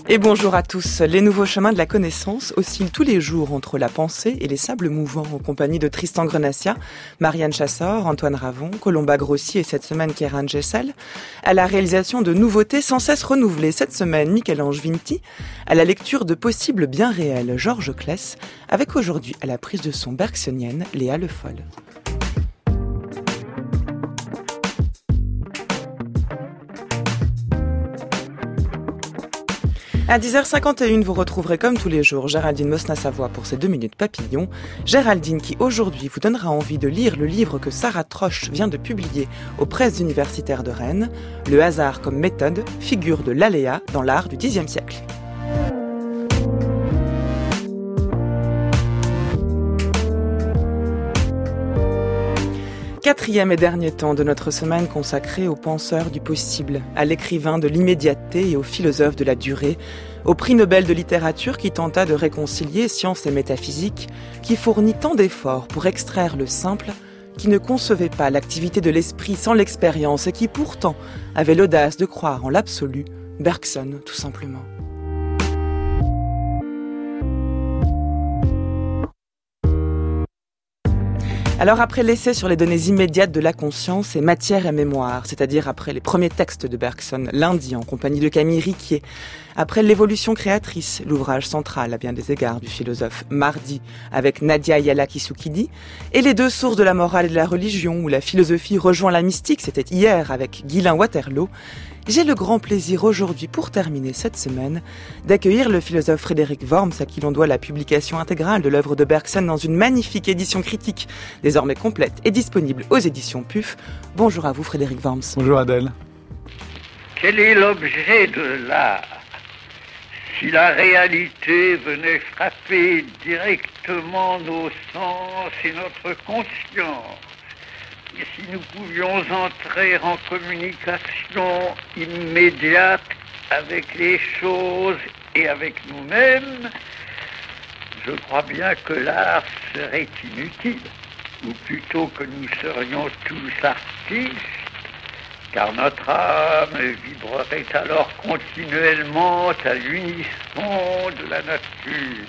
Et bonjour à tous. Les nouveaux chemins de la connaissance oscillent tous les jours entre la pensée et les sables mouvants, en compagnie de Tristan Grenassia, Marianne Chassor, Antoine Ravon, Colomba Grossi et cette semaine Kéran Gessel, à la réalisation de nouveautés sans cesse renouvelées. Cette semaine, Michel-Ange Vinti, à la lecture de possibles bien réels, Georges Claes, avec aujourd'hui à la prise de son bergsonienne, Léa Le Foll. À 10h51, vous retrouverez comme tous les jours Géraldine Mosna-Savoie pour ses 2 minutes papillons. Géraldine qui aujourd'hui vous donnera envie de lire le livre que Sarah Troche vient de publier aux presses universitaires de Rennes, Le hasard comme méthode, figure de l'aléa dans l'art du Xe siècle. Quatrième et dernier temps de notre semaine consacrée aux penseurs du possible, à l'écrivain de l'immédiateté et au philosophe de la durée, au prix Nobel de littérature qui tenta de réconcilier science et métaphysique, qui fournit tant d'efforts pour extraire le simple, qui ne concevait pas l'activité de l'esprit sans l'expérience et qui pourtant avait l'audace de croire en l'absolu, Bergson tout simplement. Alors après l'essai sur les données immédiates de la conscience et matière et mémoire, c'est-à-dire après les premiers textes de Bergson, Lundi en compagnie de Camille Riquier, après l'évolution créatrice, l'ouvrage central à bien des égards du philosophe Mardi avec Nadia Yala-Kisukhidi, et les deux sources de la morale et de la religion où la philosophie rejoint la mystique, c'était hier avec Guylain Waterloo, j'ai le grand plaisir aujourd'hui, pour terminer cette semaine, d'accueillir le philosophe Frédéric Worms, à qui l'on doit la publication intégrale de l'œuvre de Bergson dans une magnifique édition critique, désormais complète et disponible aux éditions PUF. Bonjour à vous Frédéric Worms. Bonjour Adèle. Quel est l'objet de l'art ? Si la réalité venait frapper directement nos sens et notre conscience, et si nous pouvions entrer en communication immédiate avec les choses et avec nous-mêmes, je crois bien que l'art serait inutile, ou plutôt que nous serions tous artistes, car notre âme vibrerait alors continuellement à l'unisson de la nature.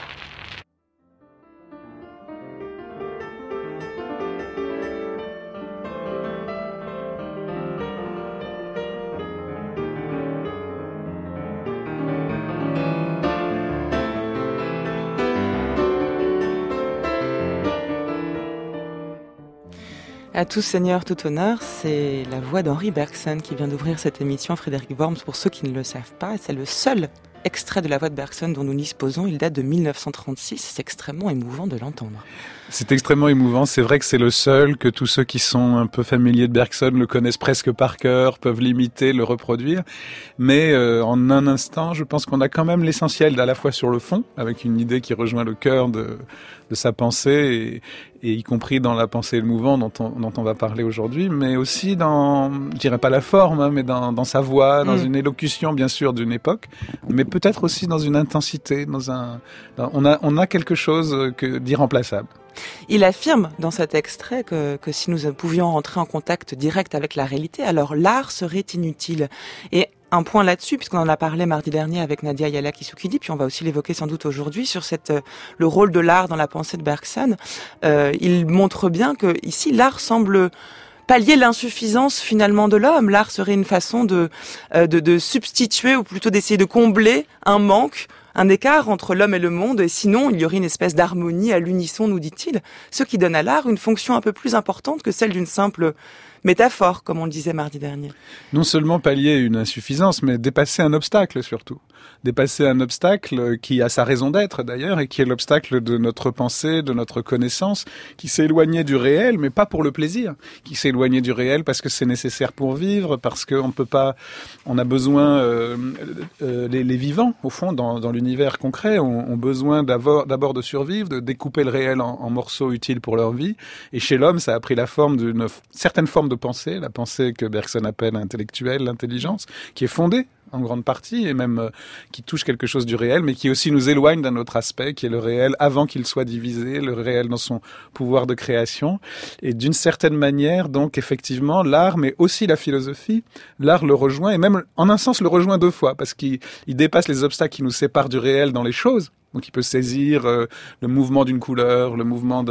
À tout seigneur, tout honneur, c'est la voix d'Henri Bergson qui vient d'ouvrir cette émission, Frédéric Worms, pour ceux qui ne le savent pas. C'est le seul extrait de la voix de Bergson dont nous disposons. Il date de 1936. C'est extrêmement émouvant de l'entendre. C'est extrêmement émouvant. C'est vrai que c'est le seul, que tous ceux qui sont un peu familiers de Bergson le connaissent presque par cœur, peuvent l'imiter, le reproduire. Mais en un instant, je pense qu'on a quand même l'essentiel à la fois sur le fond, avec une idée qui rejoint le cœur de sa pensée, et y compris dans la pensée et le mouvement dont on va parler aujourd'hui, mais aussi dans, je dirais pas la forme, hein, mais dans sa voix, dans une élocution bien sûr d'une époque, mais peut-être aussi dans une intensité, on a quelque chose d'irremplaçable. Il affirme dans cet extrait que si nous pouvions entrer en contact direct avec la réalité, alors l'art serait inutile. Et un point là-dessus, puisqu'on en a parlé mardi dernier avec Nadia Yala-Kisukhidi, puis on va aussi l'évoquer sans doute aujourd'hui sur le rôle de l'art dans la pensée de Bergson. Il montre bien que ici l'art semble pallier l'insuffisance finalement de l'homme. L'art serait une façon de substituer, ou plutôt d'essayer de combler un manque, un écart entre l'homme et le monde, et sinon il y aurait une espèce d'harmonie à l'unisson, nous dit-il, ce qui donne à l'art une fonction un peu plus importante que celle d'une simple métaphore, comme on le disait mardi dernier. Non seulement pallier une insuffisance, mais dépasser un obstacle surtout. Dépasser un obstacle qui a sa raison d'être d'ailleurs, et qui est l'obstacle de notre pensée, de notre connaissance, qui s'est éloigné du réel, mais pas pour le plaisir, qui s'est éloigné du réel parce que c'est nécessaire pour vivre, parce qu'on peut pas, on a besoin, les vivants, au fond, dans l'univers concret, ont besoin d'abord de survivre, de découper le réel en morceaux utiles pour leur vie, et chez l'homme, ça a pris la forme d'une certaine forme de pensée, la pensée que Bergson appelle intellectuelle, l'intelligence, qui est fondée en grande partie, et même qui touche quelque chose du réel, mais qui aussi nous éloigne d'un autre aspect, qui est le réel avant qu'il soit divisé, le réel dans son pouvoir de création. Et d'une certaine manière, donc effectivement, l'art, mais aussi la philosophie, l'art le rejoint, et même en un sens le rejoint deux fois, parce qu'il dépasse les obstacles qui nous séparent du réel dans les choses. Donc il peut saisir le mouvement d'une couleur, le mouvement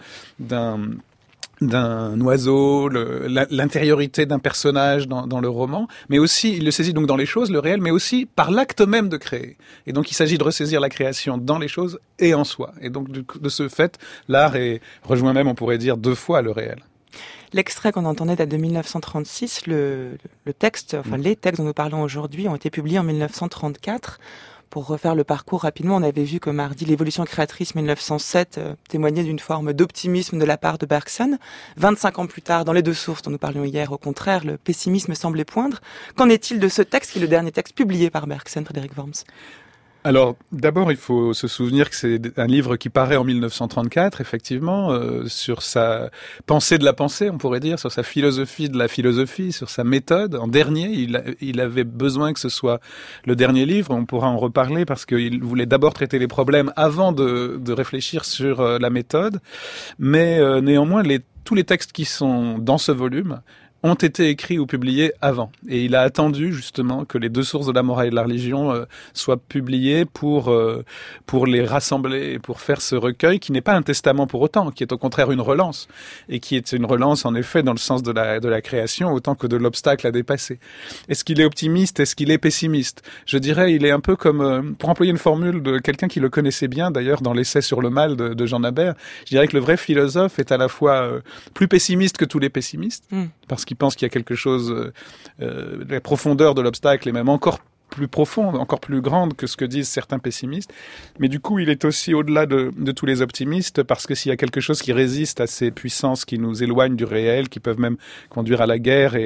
d'un oiseau, l'intériorité d'un personnage dans le roman, mais aussi, il le saisit donc dans les choses, le réel, mais aussi par l'acte même de créer. Et donc, il s'agit de ressaisir la création dans les choses et en soi. Et donc, de ce fait, l'art rejoint même, on pourrait dire, deux fois le réel. L'extrait qu'on entendait date de 1936, le texte, enfin les textes dont nous parlons aujourd'hui ont été publiés en 1934. Pour refaire le parcours rapidement, on avait vu que mardi, l'évolution créatrice 1907 témoignait d'une forme d'optimisme de la part de Bergson. 25 ans plus tard, dans les deux sources dont nous parlions hier, au contraire, le pessimisme semblait poindre. Qu'en est-il de ce texte qui est le dernier texte publié par Bergson, Frédéric Worms ? Alors, d'abord, il faut se souvenir que c'est un livre qui paraît en 1934, effectivement, sur sa pensée de la pensée, on pourrait dire, sur sa philosophie de la philosophie, sur sa méthode. En dernier, il avait besoin que ce soit le dernier livre, on pourra en reparler, parce qu'il voulait d'abord traiter les problèmes avant de réfléchir sur la méthode. Mais néanmoins, tous les textes qui sont dans ce volume ont été écrits ou publiés avant. Et il a attendu justement que les deux sources de la morale et de la religion soient publiées pour les rassembler et pour faire ce recueil qui n'est pas un testament pour autant, qui est au contraire une relance, et qui est une relance en effet dans le sens de la création autant que de l'obstacle à dépasser. Est-ce qu'il est optimiste? Est-ce qu'il est pessimiste? Je dirais, il est un peu comme, pour employer une formule de quelqu'un qui le connaissait bien d'ailleurs dans l'essai sur le mal de Jean Nabert, je dirais que le vrai philosophe est à la fois plus pessimiste que tous les pessimistes, parce qu'il pense qu'il y a quelque chose, la profondeur de l'obstacle est même encore plus profonde, encore plus grande que ce que disent certains pessimistes. Mais du coup, il est aussi au-delà de tous les optimistes, parce que s'il y a quelque chose qui résiste à ces puissances qui nous éloignent du réel, qui peuvent même conduire à la guerre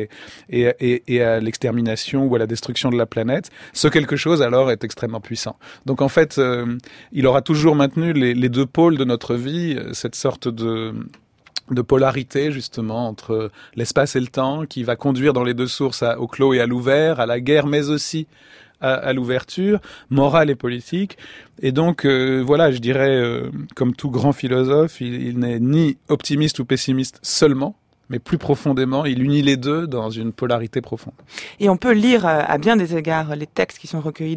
et à l'extermination ou à la destruction de la planète, ce quelque chose alors est extrêmement puissant. Donc en fait, il aura toujours maintenu les deux pôles de notre vie, cette sorte de polarité justement entre l'espace et le temps qui va conduire dans les deux sources au clos et à l'ouvert, à la guerre mais aussi à l'ouverture, morale et politique. Et donc voilà, je dirais comme tout grand philosophe, il n'est ni optimiste ou pessimiste seulement, mais plus profondément, il unit les deux dans une polarité profonde. Et on peut lire à bien des égards les textes qui sont recueillis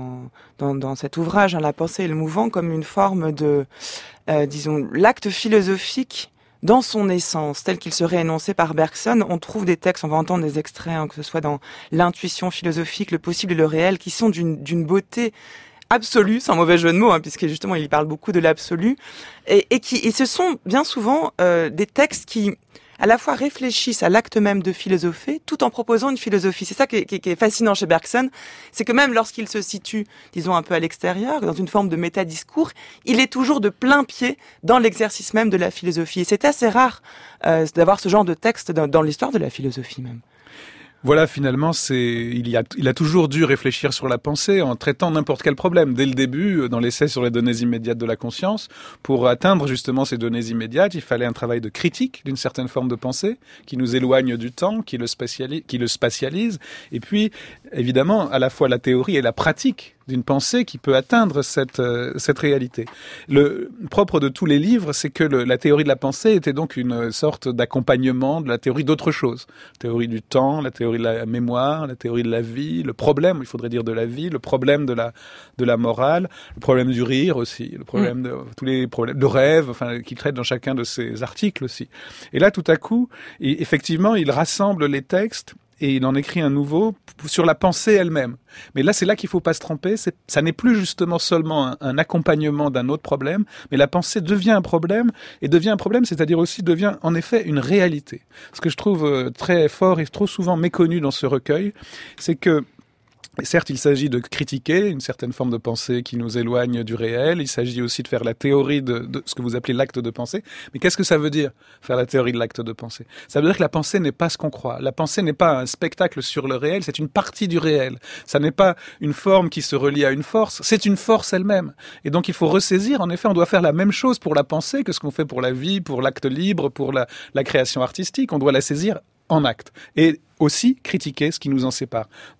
dans cet ouvrage, La pensée et le mouvant, comme une forme de, disons, l'acte philosophique dans son essence, tel qu'il serait énoncé par Bergson. On trouve des textes, on va entendre des extraits, que ce soit dans l'intuition philosophique, le possible et le réel, qui sont d'une beauté absolue, sans mauvais jeu de mots, puisque justement il parle beaucoup de l'absolu, et ce sont bien souvent des textes qui à la fois réfléchissent à l'acte même de philosopher, tout en proposant une philosophie. C'est ça qui est fascinant chez Bergson, c'est que même lorsqu'il se situe, disons, un peu à l'extérieur, dans une forme de métadiscours, il est toujours de plein pied dans l'exercice même de la philosophie. Et c'est assez rare d'avoir ce genre de texte dans l'histoire de la philosophie même. Voilà, finalement, il a toujours dû réfléchir sur la pensée en traitant n'importe quel problème. Dès le début, dans l'essai sur les données immédiates de la conscience, pour atteindre justement ces données immédiates, il fallait un travail de critique d'une certaine forme de pensée qui nous éloigne du temps, qui le spatialise. Et puis, évidemment, à la fois la théorie et la pratique d'une pensée qui peut atteindre cette réalité. Le propre de tous les livres, c'est que la théorie de la pensée était donc une sorte d'accompagnement de la théorie d'autre chose. La théorie du temps, la théorie de la mémoire, la théorie de la vie, le problème, il faudrait dire de la vie, le problème de la morale, le problème du rire aussi, le problème de tous les problèmes de rêve, enfin, qu'il traite dans chacun de ses articles aussi. Et là, tout à coup, effectivement, il rassemble les textes et il en écrit un nouveau sur la pensée elle-même. Mais là, c'est là qu'il faut pas se tromper. Ça n'est plus justement seulement un accompagnement d'un autre problème, mais la pensée devient un problème, et devient un problème, c'est-à-dire aussi devient en effet une réalité. Ce que je trouve très fort et trop souvent méconnu dans ce recueil, c'est que certes, il s'agit de critiquer une certaine forme de pensée qui nous éloigne du réel. Il s'agit aussi de faire la théorie de ce que vous appelez l'acte de pensée. Mais qu'est-ce que ça veut dire, faire la théorie de l'acte de pensée? Ça veut dire que la pensée n'est pas ce qu'on croit. La pensée n'est pas un spectacle sur le réel, c'est une partie du réel. Ça n'est pas une forme qui se relie à une force, c'est une force elle-même. Et donc il faut ressaisir, en effet, on doit faire la même chose pour la pensée que ce qu'on fait pour la vie, pour l'acte libre, pour la création artistique. On doit la saisir en acte. Et aussi critiquer ce qui nous en sépare. Donc,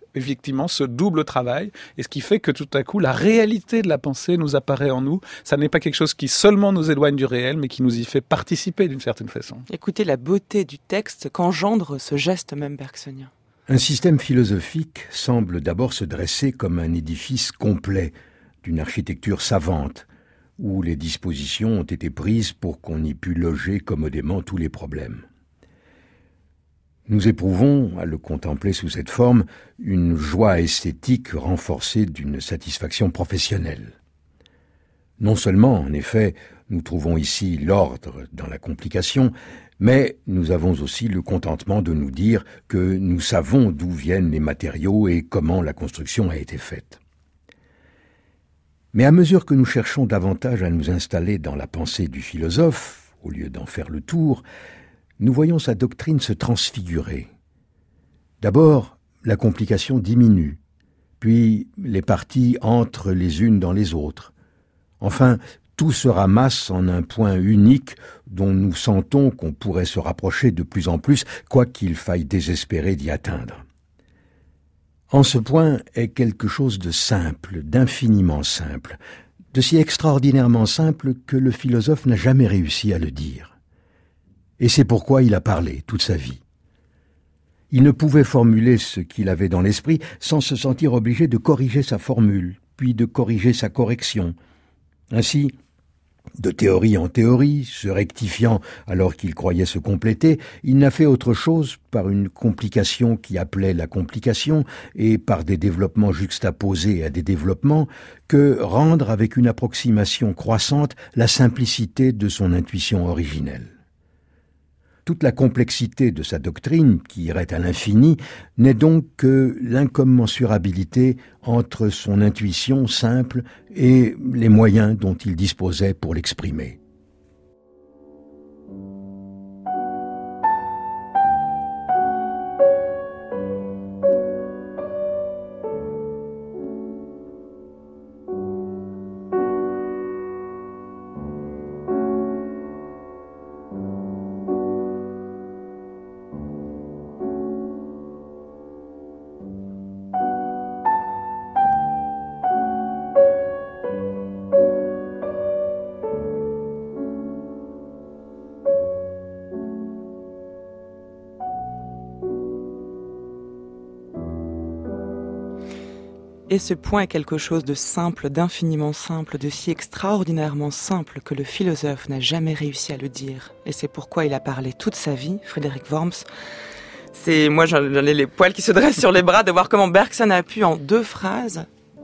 effectivement ce double travail, et ce qui fait que tout à coup, la réalité de la pensée nous apparaît en nous. Ça n'est pas quelque chose qui seulement nous éloigne du réel, mais qui nous y fait participer d'une certaine façon. Écoutez la beauté du texte qu'engendre ce geste même bergsonien. Un système philosophique semble d'abord se dresser comme un édifice complet d'une architecture savante, où les dispositions ont été prises pour qu'on y pût loger commodément tous les problèmes. Nous éprouvons, à le contempler sous cette forme, une joie esthétique renforcée d'une satisfaction professionnelle. Non seulement, en effet, nous trouvons ici l'ordre dans la complication, mais nous avons aussi le contentement de nous dire que nous savons d'où viennent les matériaux et comment la construction a été faite. Mais à mesure que nous cherchons davantage à nous installer dans la pensée du philosophe, au lieu d'en faire le tour, nous voyons sa doctrine se transfigurer. D'abord, la complication diminue, puis les parties entrent les unes dans les autres. Enfin, tout se ramasse en un point unique dont nous sentons qu'on pourrait se rapprocher de plus en plus, quoiqu'il faille désespérer d'y atteindre. En ce point est quelque chose de simple, d'infiniment simple, de si extraordinairement simple que le philosophe n'a jamais réussi à le dire. Et c'est pourquoi il a parlé toute sa vie. Il ne pouvait formuler ce qu'il avait dans l'esprit sans se sentir obligé de corriger sa formule, puis de corriger sa correction. Ainsi, de théorie en théorie, se rectifiant alors qu'il croyait se compléter, il n'a fait autre chose par une complication qui appelait la complication et par des développements juxtaposés à des développements que rendre avec une approximation croissante la simplicité de son intuition originelle. Toute la complexité de sa doctrine, qui irait à l'infini, n'est donc que l'incommensurabilité entre son intuition simple et les moyens dont il disposait pour l'exprimer. Et ce point est quelque chose de simple, d'infiniment simple, de si extraordinairement simple que le philosophe n'a jamais réussi à le dire. Et c'est pourquoi il a parlé toute sa vie, Frédéric Worms. Moi j'en ai les poils qui se dressent sur les bras de voir comment Bergson a pu en 2 phrases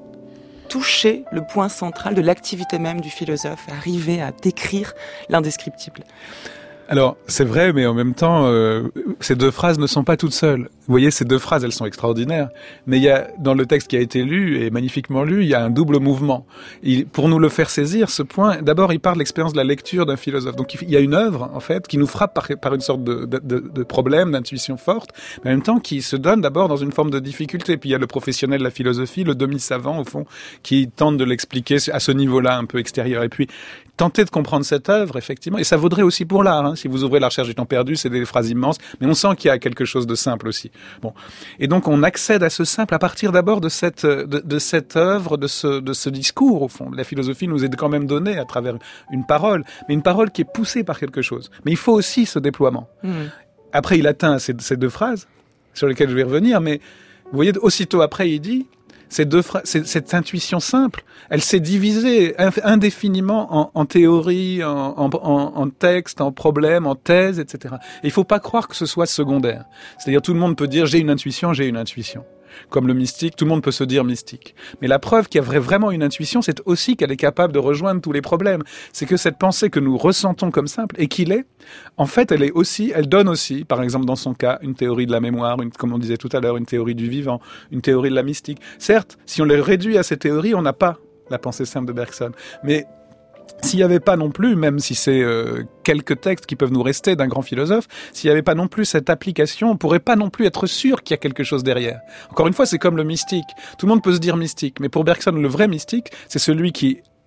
toucher le point central de l'activité même du philosophe, arriver à décrire l'indescriptible. Alors, c'est vrai, mais en même temps, ces 2 phrases ne sont pas toutes seules. Vous voyez, ces 2 phrases, elles sont extraordinaires. Mais il y a, dans le texte qui a été lu, et magnifiquement lu, il y a un double mouvement. Pour nous le faire saisir, ce point, d'abord, il parle de l'expérience de la lecture d'un philosophe. Donc, il y a une œuvre, en fait, qui nous frappe par une sorte de problème, d'intuition forte, mais en même temps, qui se donne d'abord dans une forme de difficulté. Puis il y a le professionnel de la philosophie, le demi-savant, au fond, qui tente de l'expliquer à ce niveau-là, un peu extérieur. Et puis, tenter de comprendre cette œuvre, effectivement, et ça vaudrait aussi pour l'art, hein. Si vous ouvrez La Recherche du temps perdu, c'est des phrases immenses, mais on sent qu'il y a quelque chose de simple aussi. Bon. Et donc, on accède à ce simple à partir d'abord de cette œuvre, de ce discours, au fond. La philosophie nous est quand même donnée à travers une parole, mais une parole qui est poussée par quelque chose. Mais il faut aussi ce déploiement. Après, il atteint ces 2 phrases, sur lesquelles je vais revenir, mais vous voyez, aussitôt après, il dit, cette intuition simple, elle s'est divisée indéfiniment en théorie, en texte, en problème, en thèse, etc. Et il faut pas croire que ce soit secondaire. C'est-à-dire, tout le monde peut dire, j'ai une intuition. Comme le mystique, tout le monde peut se dire mystique. Mais la preuve qu'il y a vraiment une intuition, c'est aussi qu'elle est capable de rejoindre tous les problèmes. C'est que cette pensée que nous ressentons comme simple, et qu'il est, en fait, elle donne aussi, par exemple dans son cas, une théorie de la mémoire, comme on disait tout à l'heure, une théorie du vivant, une théorie de la mystique. Certes, si on les réduit à ces théories, on n'a pas la pensée simple de Bergson. Mais s'il n'y avait pas non plus, même si c'est quelques textes qui peuvent nous rester d'un grand philosophe, s'il n'y avait pas non plus cette application, on ne pourrait pas non plus être sûr qu'il y a quelque chose derrière. Encore une fois, c'est comme le mystique. Tout le monde peut se dire mystique, mais pour Bergson, le vrai mystique, c'est celui qui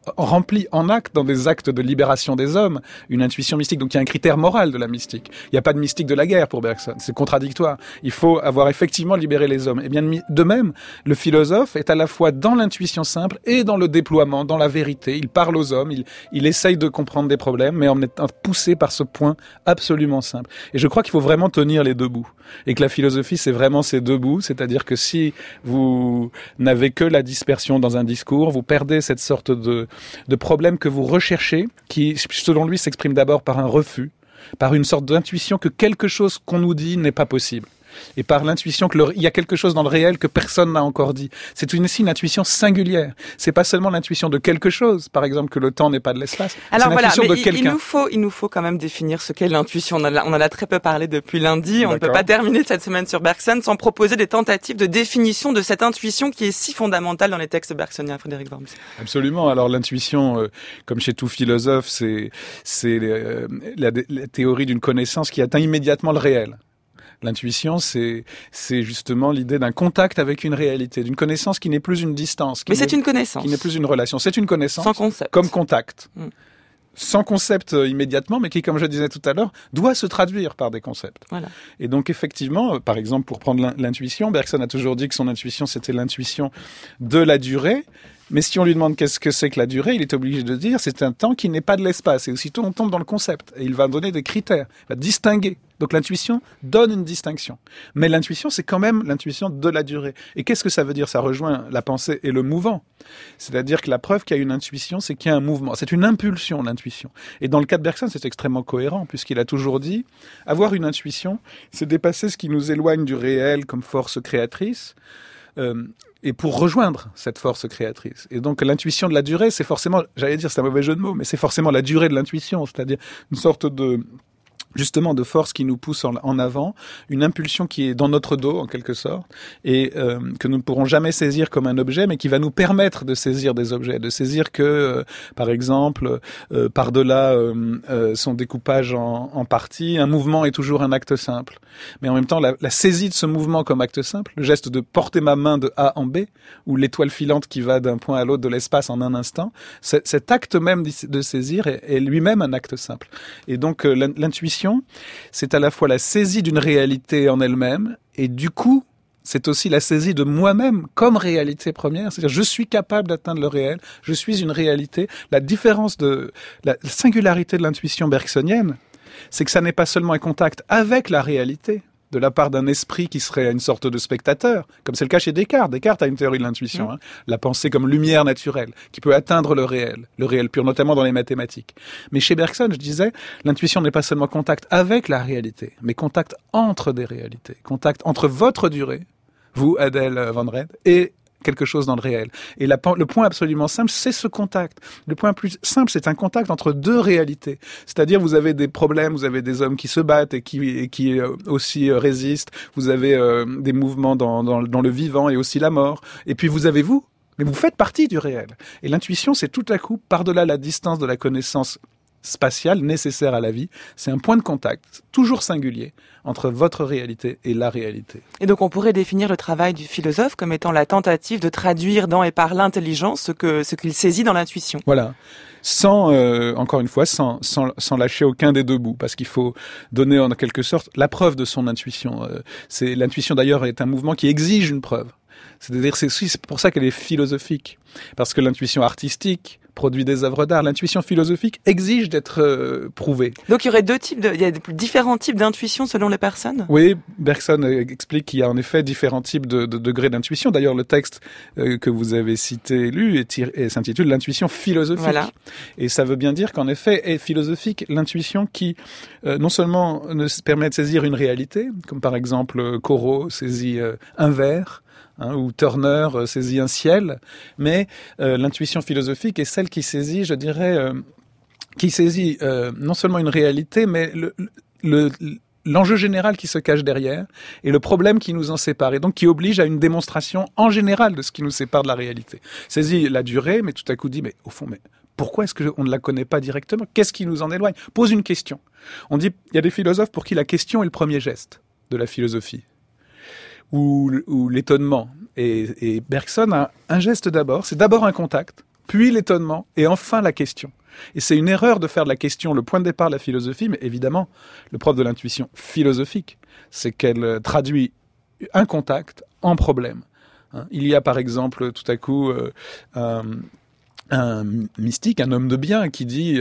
remplie en actes, dans des actes de libération des hommes, une intuition mystique. Donc il y a un critère moral de la mystique. Il n'y a pas de mystique de la guerre pour Bergson. C'est contradictoire. Il faut avoir effectivement libéré les hommes. Et bien de même, le philosophe est à la fois dans l'intuition simple et dans le déploiement, dans la vérité. Il parle aux hommes, il essaye de comprendre des problèmes, mais en étant poussé par ce point absolument simple. Et je crois qu'il faut vraiment tenir les deux bouts. Et que la philosophie, c'est vraiment ces deux bouts. C'est-à-dire que si vous n'avez que la dispersion dans un discours, vous perdez cette sorte de problème que vous recherchez, qui, selon lui, s'exprime d'abord par un refus, par une sorte d'intuition que quelque chose qu'on nous dit n'est pas possible. Et par l'intuition qu'il y a quelque chose dans le réel que personne n'a encore dit. C'est aussi une intuition singulière. C'est pas seulement l'intuition de quelque chose, par exemple que le temps n'est pas de l'espace. Alors c'est voilà, l'intuition mais de quelqu'un. il nous faut quand même définir ce qu'est l'intuition. On en a très peu parlé depuis lundi. On ne peut pas terminer cette semaine sur Bergson sans proposer des tentatives de définition de cette intuition qui est si fondamentale dans les textes bergsoniens, Frédéric Worms. Absolument. Alors l'intuition, comme chez tout philosophe, c'est la théorie d'une connaissance qui atteint immédiatement le réel. L'intuition, c'est justement l'idée d'un contact avec une réalité, d'une connaissance qui n'est plus une distance. Mais c'est une connaissance. Qui n'est plus une relation. C'est une connaissance. Sans concept. Comme contact. Sans concept immédiatement, mais qui, comme je disais tout à l'heure, doit se traduire par des concepts. Voilà. Et donc, effectivement, par exemple, pour prendre l'intuition, Bergson a toujours dit que son intuition, c'était l'intuition de la durée. Mais si on lui demande qu'est-ce que c'est que la durée, il est obligé de dire c'est un temps qui n'est pas de l'espace. Et aussitôt, on tombe dans le concept. Et il va donner des critères, il va distinguer. Donc l'intuition donne une distinction. Mais l'intuition, c'est quand même l'intuition de la durée. Et qu'est-ce que ça veut dire ? Ça rejoint la pensée et le mouvant. C'est-à-dire que la preuve qu'il y a une intuition, c'est qu'il y a un mouvement. C'est une impulsion, l'intuition. Et dans le cas de Bergson, c'est extrêmement cohérent, puisqu'il a toujours dit avoir une intuition, c'est dépasser ce qui nous éloigne du réel comme force créatrice. Et pour rejoindre cette force créatrice. Et donc l'intuition de la durée, c'est forcément, j'allais dire c'est un mauvais jeu de mots, mais c'est forcément la durée de l'intuition, c'est-à-dire une sorte de justement de force qui nous pousse en avant, une impulsion qui est dans notre dos en quelque sorte, et que nous ne pourrons jamais saisir comme un objet, mais qui va nous permettre de saisir des objets, de saisir que, par exemple, par-delà son découpage en parties, un mouvement est toujours un acte simple. Mais en même temps, la saisie de ce mouvement comme acte simple, le geste de porter ma main de A en B, ou l'étoile filante qui va d'un point à l'autre de l'espace en un instant, cet acte même de saisir est lui-même un acte simple. Et donc l'intuition, c'est à la fois la saisie d'une réalité en elle-même, et du coup, c'est aussi la saisie de moi-même comme réalité première. C'est-à-dire, je suis capable d'atteindre le réel, je suis une réalité. La différence la singularité de l'intuition bergsonienne, c'est que ça n'est pas seulement un contact avec la réalité, de la part d'un esprit qui serait une sorte de spectateur, comme c'est le cas chez Descartes. Descartes a une théorie de l'intuition, la pensée comme lumière naturelle, qui peut atteindre le réel pur, notamment dans les mathématiques. Mais chez Bergson, je disais, l'intuition n'est pas seulement contact avec la réalité, mais contact entre des réalités, contact entre votre durée, vous, Adèle Van Redd, et quelque chose dans le réel. Et le point absolument simple, c'est ce contact. Le point plus simple, c'est un contact entre deux réalités. C'est-à-dire, vous avez des problèmes, vous avez des hommes qui se battent et qui aussi résistent. Vous avez des mouvements dans le vivant et aussi la mort. Et puis vous avez vous. Mais vous faites partie du réel. Et l'intuition, c'est tout à coup, par-delà la distance de la connaissance spatiale nécessaire à la vie, c'est un point de contact, toujours singulier, entre votre réalité et la réalité. Et donc on pourrait définir le travail du philosophe comme étant la tentative de traduire dans et par l'intelligence ce qu'il saisit dans l'intuition. Voilà. Encore une fois, sans lâcher aucun des deux bouts, parce qu'il faut donner en quelque sorte la preuve de son intuition. L'intuition d'ailleurs est un mouvement qui exige une preuve. C'est-à-dire, c'est pour ça qu'elle est philosophique. Parce que l'intuition artistique produit des œuvres d'art. L'intuition philosophique exige d'être prouvée. Donc, il y aurait il y a différents types d'intuition selon les personnes? Oui, Bergson explique qu'il y a en effet différents types de degrés d'intuition. D'ailleurs, le texte que vous avez cité, lu, s'intitule l'intuition philosophique. Voilà. Et ça veut bien dire qu'en effet, est philosophique l'intuition qui, non seulement permet de saisir une réalité, comme par exemple Corot saisit un verre, ou Turner saisit un ciel, mais l'intuition philosophique est celle qui saisit, je dirais, non seulement une réalité, mais l'enjeu général qui se cache derrière et le problème qui nous en sépare, et donc qui oblige à une démonstration en général de ce qui nous sépare de la réalité. Saisit la durée, mais tout à coup dit, mais au fond, pourquoi est-ce qu'on ne la connaît pas directement ? Qu'est-ce qui nous en éloigne ? Pose une question. On dit, il y a des philosophes pour qui la question est le premier geste de la philosophie. Ou l'étonnement. Et Bergson a un geste d'abord, c'est d'abord un contact. puis l'étonnement, et enfin la question. Et c'est une erreur de faire de la question le point de départ de la philosophie, mais évidemment, le propre de l'intuition philosophique, c'est qu'elle traduit un contact en problème. Il y a par exemple tout à coup un mystique, un homme de bien qui dit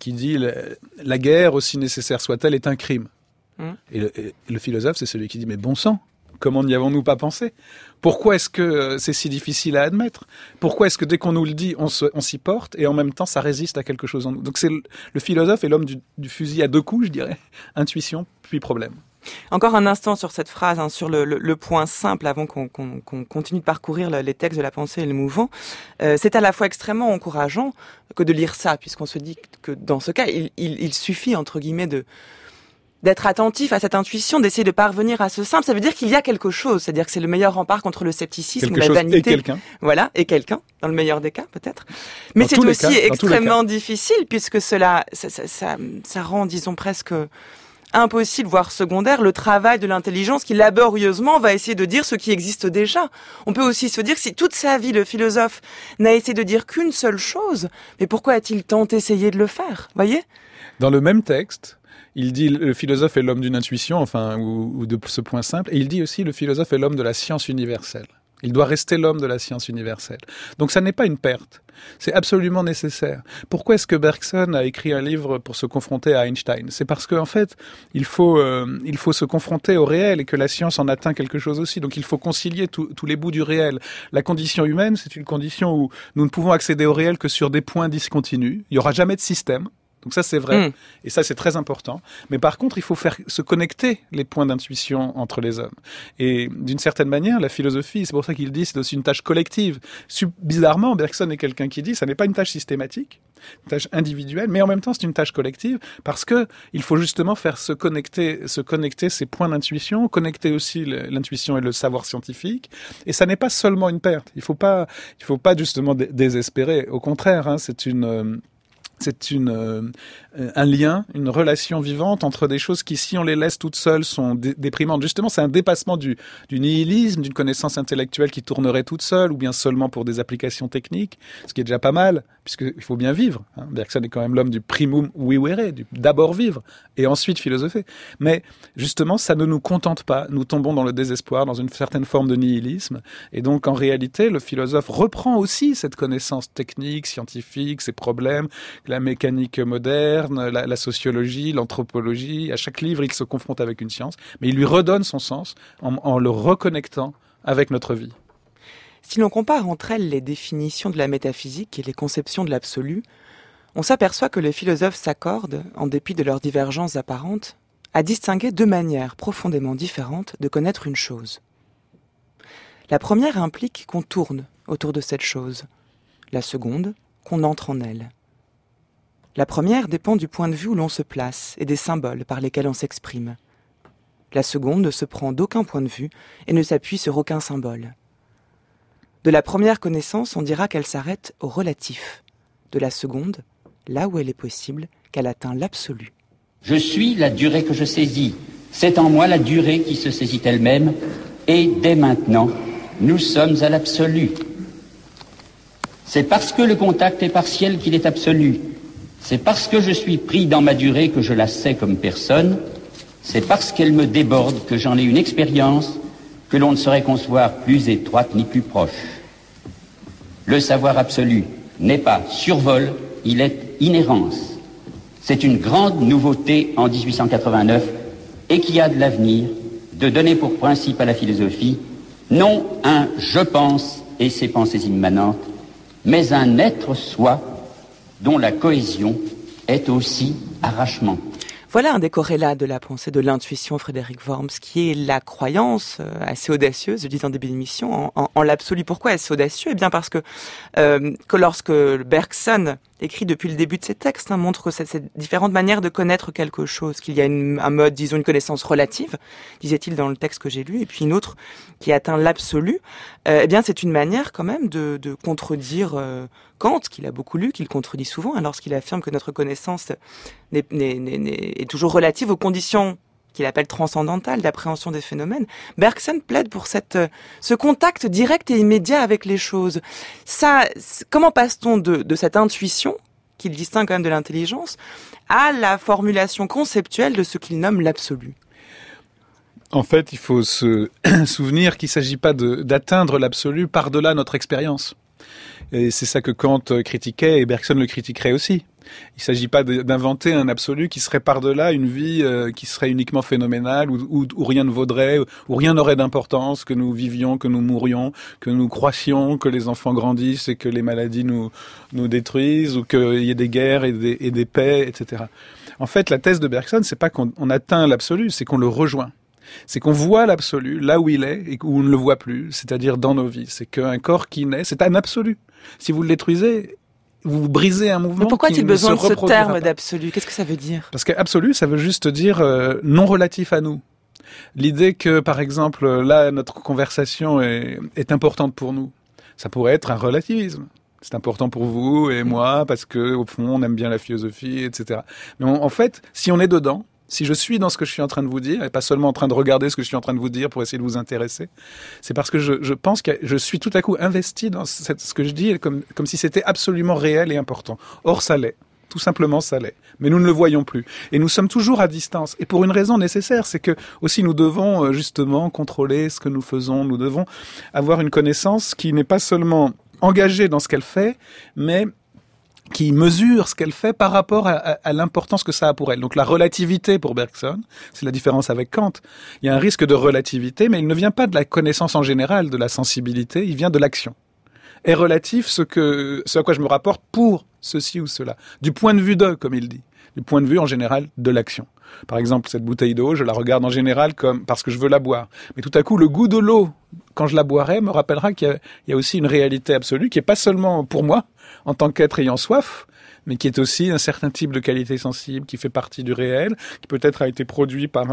la guerre, aussi nécessaire soit-elle, est un crime. Et le philosophe, c'est celui qui dit mais bon sang, comment n'y avons-nous pas pensé ? Pourquoi est-ce que c'est si difficile à admettre ? Pourquoi est-ce que dès qu'on nous le dit, on s'y porte et en même temps ça résiste à quelque chose en nous ? Donc c'est le philosophe est l'homme du fusil à deux coups, je dirais. Intuition puis problème. Encore un instant sur cette phrase, sur le point simple, avant qu'on continue de parcourir les textes de la pensée et le mouvant. C'est à la fois extrêmement encourageant que de lire ça, puisqu'on se dit que dans ce cas, il suffit, entre guillemets, d'être attentif à cette intuition, d'essayer de parvenir à ce simple. Ça veut dire qu'il y a quelque chose, c'est-à-dire que c'est le meilleur rempart contre le scepticisme ou la vanité. Et quelqu'un. Voilà, et quelqu'un, dans le meilleur des cas, peut-être. Mais c'est aussi extrêmement difficile, puisque ça rend, disons, presque impossible, voire secondaire, le travail de l'intelligence qui laborieusement va essayer de dire ce qui existe déjà. On peut aussi se dire que si toute sa vie le philosophe n'a essayé de dire qu'une seule chose, mais pourquoi a-t-il tant essayé de le faire ? Voyez ? Dans le même texte, il dit le philosophe est l'homme d'une intuition, ou de ce point simple, et il dit aussi le philosophe est l'homme de la science universelle. Il doit rester l'homme de la science universelle. Donc ça n'est pas une perte, c'est absolument nécessaire. Pourquoi est-ce que Bergson a écrit un livre pour se confronter à Einstein ? C'est parce qu'en fait, il faut se confronter au réel et que la science en atteint quelque chose aussi. Donc il faut concilier tous les bouts du réel. La condition humaine, c'est une condition où nous ne pouvons accéder au réel que sur des points discontinus. Il n'y aura jamais de système. Donc ça, c'est vrai. Et ça, c'est très important. Mais par contre, il faut faire se connecter les points d'intuition entre les hommes. Et d'une certaine manière, la philosophie, c'est pour ça qu'il dit, c'est aussi une tâche collective. Bizarrement, Bergson est quelqu'un qui dit, ça n'est pas une tâche systématique, une tâche individuelle, mais en même temps, c'est une tâche collective parce que il faut justement faire se connecter ces points d'intuition, connecter aussi l'intuition et le savoir scientifique. Et ça n'est pas seulement une perte. Il faut pas justement désespérer. Au contraire, c'est un lien, une relation vivante entre des choses qui, si on les laisse toutes seules, sont déprimantes. Justement, c'est un dépassement du nihilisme, d'une connaissance intellectuelle qui tournerait toute seule, ou bien seulement pour des applications techniques, ce qui est déjà pas mal, puisqu'il faut bien vivre. Bergson est quand même l'homme du primum vivere, du d'abord vivre, et ensuite philosopher. Mais justement, ça ne nous contente pas. Nous tombons dans le désespoir, dans une certaine forme de nihilisme. Et donc, en réalité, le philosophe reprend aussi cette connaissance technique, scientifique, ses problèmes, la mécanique moderne, la sociologie, l'anthropologie. À chaque livre, il se confronte avec une science, mais il lui redonne son sens en le reconnectant avec notre vie. Si l'on compare entre elles les définitions de la métaphysique et les conceptions de l'absolu, on s'aperçoit que les philosophes s'accordent, en dépit de leurs divergences apparentes, à distinguer deux manières profondément différentes de connaître une chose. La première implique qu'on tourne autour de cette chose, la seconde, qu'on entre en elle. La première dépend du point de vue où l'on se place et des symboles par lesquels on s'exprime. La seconde ne se prend d'aucun point de vue et ne s'appuie sur aucun symbole. De la première connaissance, on dira qu'elle s'arrête au relatif. De la seconde, là où elle est possible, qu'elle atteint l'absolu. Je suis la durée que je saisis. C'est en moi la durée qui se saisit elle-même. Et dès maintenant, nous sommes à l'absolu. C'est parce que le contact est partiel qu'il est absolu. C'est parce que je suis pris dans ma durée que je la sais comme personne. C'est parce qu'elle me déborde que j'en ai une expérience que l'on ne saurait concevoir plus étroite ni plus proche. Le savoir absolu n'est pas survol, il est inhérence. C'est une grande nouveauté en 1889 et qui a de l'avenir de donner pour principe à la philosophie non un « je pense » et ses pensées immanentes, mais un être soi dont la cohésion est aussi arrachement. Voilà un des corrélats de la pensée de l'intuition, Frédéric Worms, qui est la croyance assez audacieuse, je disais en début d'émission, en l'absolu. Pourquoi est-ce audacieux ? Eh bien parce que lorsque Bergson écrit depuis le début de ses textes, montre que ces différentes manières de connaître quelque chose, qu'il y a un mode, disons, une connaissance relative, disait-il dans le texte que j'ai lu, et puis une autre qui atteint l'absolu, eh bien c'est une manière quand même de contredire Kant, qu'il a beaucoup lu, qu'il contredit souvent, lorsqu'il affirme que notre connaissance est toujours relative aux conditions qu'il appelle transcendantale d'appréhension des phénomènes, Bergson plaide pour ce contact direct et immédiat avec les choses. Comment passe-t-on de cette intuition, qu'il distingue quand même de l'intelligence, à la formulation conceptuelle de ce qu'il nomme l'absolu? En fait, il faut se souvenir qu'il ne s'agit pas d'atteindre l'absolu par-delà notre expérience. Et c'est ça que Kant critiquait et Bergson le critiquerait aussi. Il ne s'agit pas d'inventer un absolu qui serait par-delà une vie qui serait uniquement phénoménale, où rien ne vaudrait, où rien n'aurait d'importance, que nous vivions, que nous mourions, que nous croissions, que les enfants grandissent et que les maladies nous détruisent, ou qu'il y ait des guerres et des paix, etc. En fait, la thèse de Bergson, c'est pas qu'on atteint l'absolu, c'est qu'on le rejoint. C'est qu'on voit l'absolu là où il est et où on ne le voit plus, c'est-à-dire dans nos vies. C'est qu'un corps qui naît, c'est un absolu. Si vous le détruisez, vous brisez un mouvement. Mais pourquoi a-t-il besoin de ce terme d'absolu? Qu'est-ce que ça veut dire? Parce qu'absolu, ça veut juste dire non relatif à nous. L'idée que, par exemple, là, notre conversation est importante pour nous, ça pourrait être un relativisme. C'est important pour vous et moi parce que, au fond, on aime bien la philosophie, etc. Mais en fait, si on est dedans, si je suis dans ce que je suis en train de vous dire, et pas seulement en train de regarder ce que je suis en train de vous dire pour essayer de vous intéresser, c'est parce que je pense que je suis tout à coup investi dans ce que je dis, comme si c'était absolument réel et important. Or, ça l'est. Tout simplement, ça l'est. Mais nous ne le voyons plus. Et nous sommes toujours à distance. Et pour une raison nécessaire, c'est que aussi nous devons justement contrôler ce que nous faisons. Nous devons avoir une connaissance qui n'est pas seulement engagée dans ce qu'elle fait, mais qui mesure ce qu'elle fait par rapport à l'importance que ça a pour elle. Donc la relativité pour Bergson, c'est la différence avec Kant. Il y a un risque de relativité, mais il ne vient pas de la connaissance en général, de la sensibilité, il vient de l'action. Est relatif ce à quoi je me rapporte pour ceci ou cela. Du point de vue de, comme il dit. Du point de vue en général de l'action. Par exemple, cette bouteille d'eau, je la regarde en général comme parce que je veux la boire. Mais tout à coup, le goût de l'eau, quand je la boirai, me rappellera qu'il y a aussi une réalité absolue qui est pas seulement pour moi, en tant qu'être ayant soif, mais qui est aussi un certain type de qualité sensible qui fait partie du réel, qui peut-être a été produit par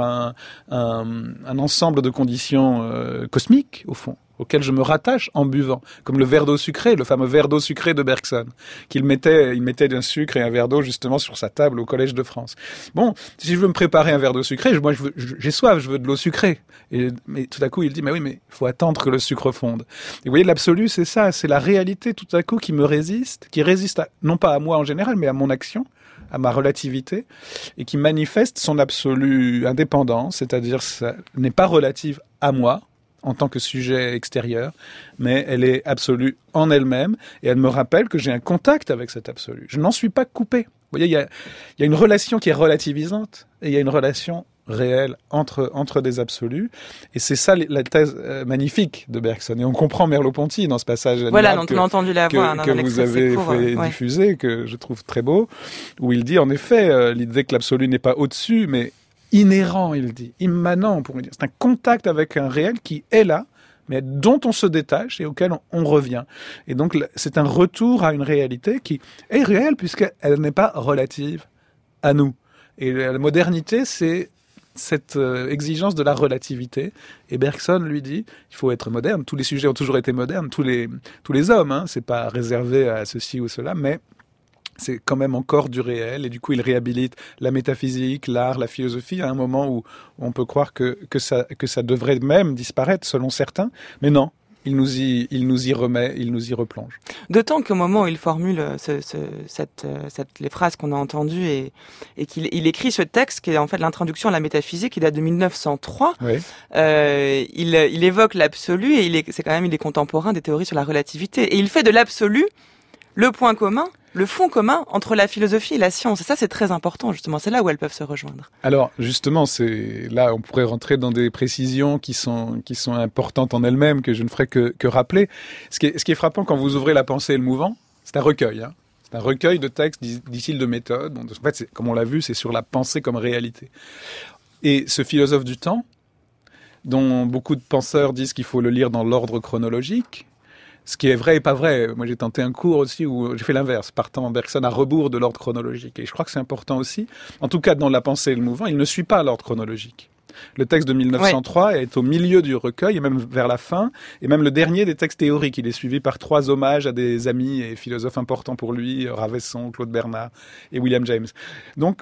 un ensemble de conditions cosmiques, au fond, auxquelles je me rattache en buvant, comme le verre d'eau sucrée, le fameux verre d'eau sucrée de Bergson, il mettait d'un sucre et un verre d'eau justement sur sa table au Collège de France. Bon, si je veux me préparer un verre d'eau sucrée, j'ai soif, je veux de l'eau sucrée. Mais tout à coup, il dit, mais oui, mais il faut attendre que le sucre fonde. Et vous voyez, l'absolu, c'est ça, c'est la réalité tout à coup qui me résiste, qui résiste non pas à moi en général, mais à mon action, à ma relativité, et qui manifeste son absolue indépendance, c'est-à-dire ça n'est pas relative à moi, en tant que sujet extérieur, mais elle est absolue en elle-même, et elle me rappelle que j'ai un contact avec cet absolu. Je n'en suis pas coupé. Vous voyez, il y a une relation qui est relativisante, et il y a une relation réelle entre des absolus, et c'est ça la thèse magnifique de Bergson. Et on comprend Merleau-Ponty dans ce passage voilà, dont on a entendu la voix que vous avez fait diffuser, que je trouve très beau, où il dit en effet l'idée que l'absolu n'est pas au-dessus, mais inhérent, il dit, immanent, pour dire. C'est un contact avec un réel qui est là, mais dont on se détache et auquel on revient. Et donc, c'est un retour à une réalité qui est réelle puisqu'elle n'est pas relative à nous. Et la modernité, c'est cette exigence de la relativité. Et Bergson lui dit, il faut être moderne. Tous les sujets ont toujours été modernes, tous les hommes, hein, c'est pas réservé à ceci ou cela, mais c'est quand même encore du réel, et du coup il réhabilite la métaphysique, l'art, la philosophie à un moment où on peut croire que ça devrait même disparaître selon certains, mais non, il nous y remet, il nous y replonge. D'autant qu'au moment où il formule les phrases qu'on a entendues et qu'il écrit ce texte qui est en fait l'introduction à la métaphysique, qui date de 1903, oui. Il évoque l'absolu et il est contemporain des théories sur la relativité, et il fait de l'absolu le point commun, le fond commun entre la philosophie et la science. Et ça, c'est très important, justement. C'est là où elles peuvent se rejoindre. Alors, justement, là, on pourrait rentrer dans des précisions qui sont importantes en elles-mêmes, que je ne ferai que rappeler. Ce qui est frappant quand vous ouvrez La pensée et le mouvant, c'est un recueil, hein. C'est un recueil de textes, dit-il, de méthodes. En fait, comme on l'a vu, c'est sur la pensée comme réalité. Et ce philosophe du temps, dont beaucoup de penseurs disent qu'il faut le lire dans l'ordre chronologique, ce qui est vrai et pas vrai. Moi, j'ai tenté un cours aussi où j'ai fait l'inverse, partant Bergson à rebours de l'ordre chronologique. Et je crois que c'est important aussi. En tout cas, dans La pensée et le mouvant, il ne suit pas l'ordre chronologique. Le texte de 1903 est au milieu du recueil, et même vers la fin, et même le dernier des textes théoriques. Il est suivi par 3 hommages à des amis et philosophes importants pour lui, Ravesson, Claude Bernard et William James. Donc,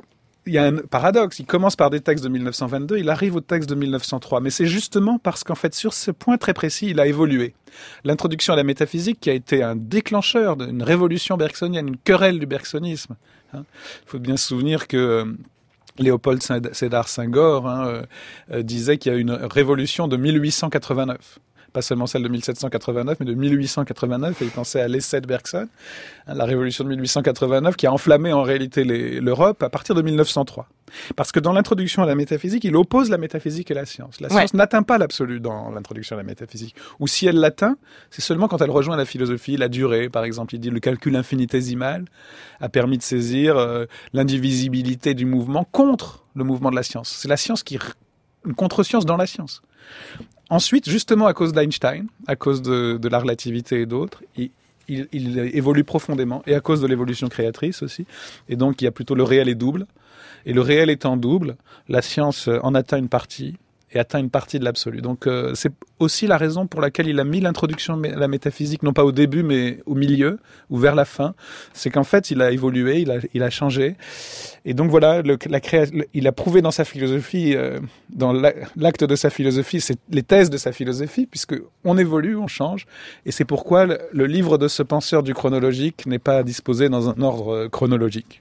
il y a un paradoxe. Il commence par des textes de 1922, il arrive au texte de 1903. Mais c'est justement parce qu'en fait, sur ce point très précis, il a évolué. L'introduction à la métaphysique qui a été un déclencheur d'une révolution bergsonienne, une querelle du bergsonisme. Il faut bien se souvenir que Léopold Sédar Senghor disait qu'il y a une révolution de 1889. Pas seulement celle de 1789, mais de 1889, et il pensait à l'essai de Bergson, la révolution de 1889, qui a enflammé en réalité l'Europe à partir de 1903. Parce que dans l'introduction à la métaphysique, il oppose la métaphysique et la science. La science n'atteint pas l'absolu dans l'introduction à la métaphysique. Ou si elle l'atteint, c'est seulement quand elle rejoint la philosophie, la durée, par exemple. Il dit le calcul infinitésimal a permis de saisir l'indivisibilité du mouvement contre le mouvement de la science. C'est la science une contre-science dans la science. Ensuite, justement à cause d'Einstein, à cause de la relativité et d'autres, il évolue profondément, et à cause de l'évolution créatrice aussi. Et donc, il y a plutôt le réel est double. Et le réel étant double, la science en atteint une partie, et atteint une partie de l'absolu. Donc, c'est aussi la raison pour laquelle il a mis l'introduction à la métaphysique, non pas au début, mais au milieu, ou vers la fin. C'est qu'en fait, il a évolué, il a changé. Et donc voilà, il a prouvé dans sa philosophie, dans l'acte de sa philosophie, c'est les thèses de sa philosophie, puisque on évolue, on change. Et c'est pourquoi le livre de ce penseur du chronologique n'est pas disposé dans un ordre chronologique.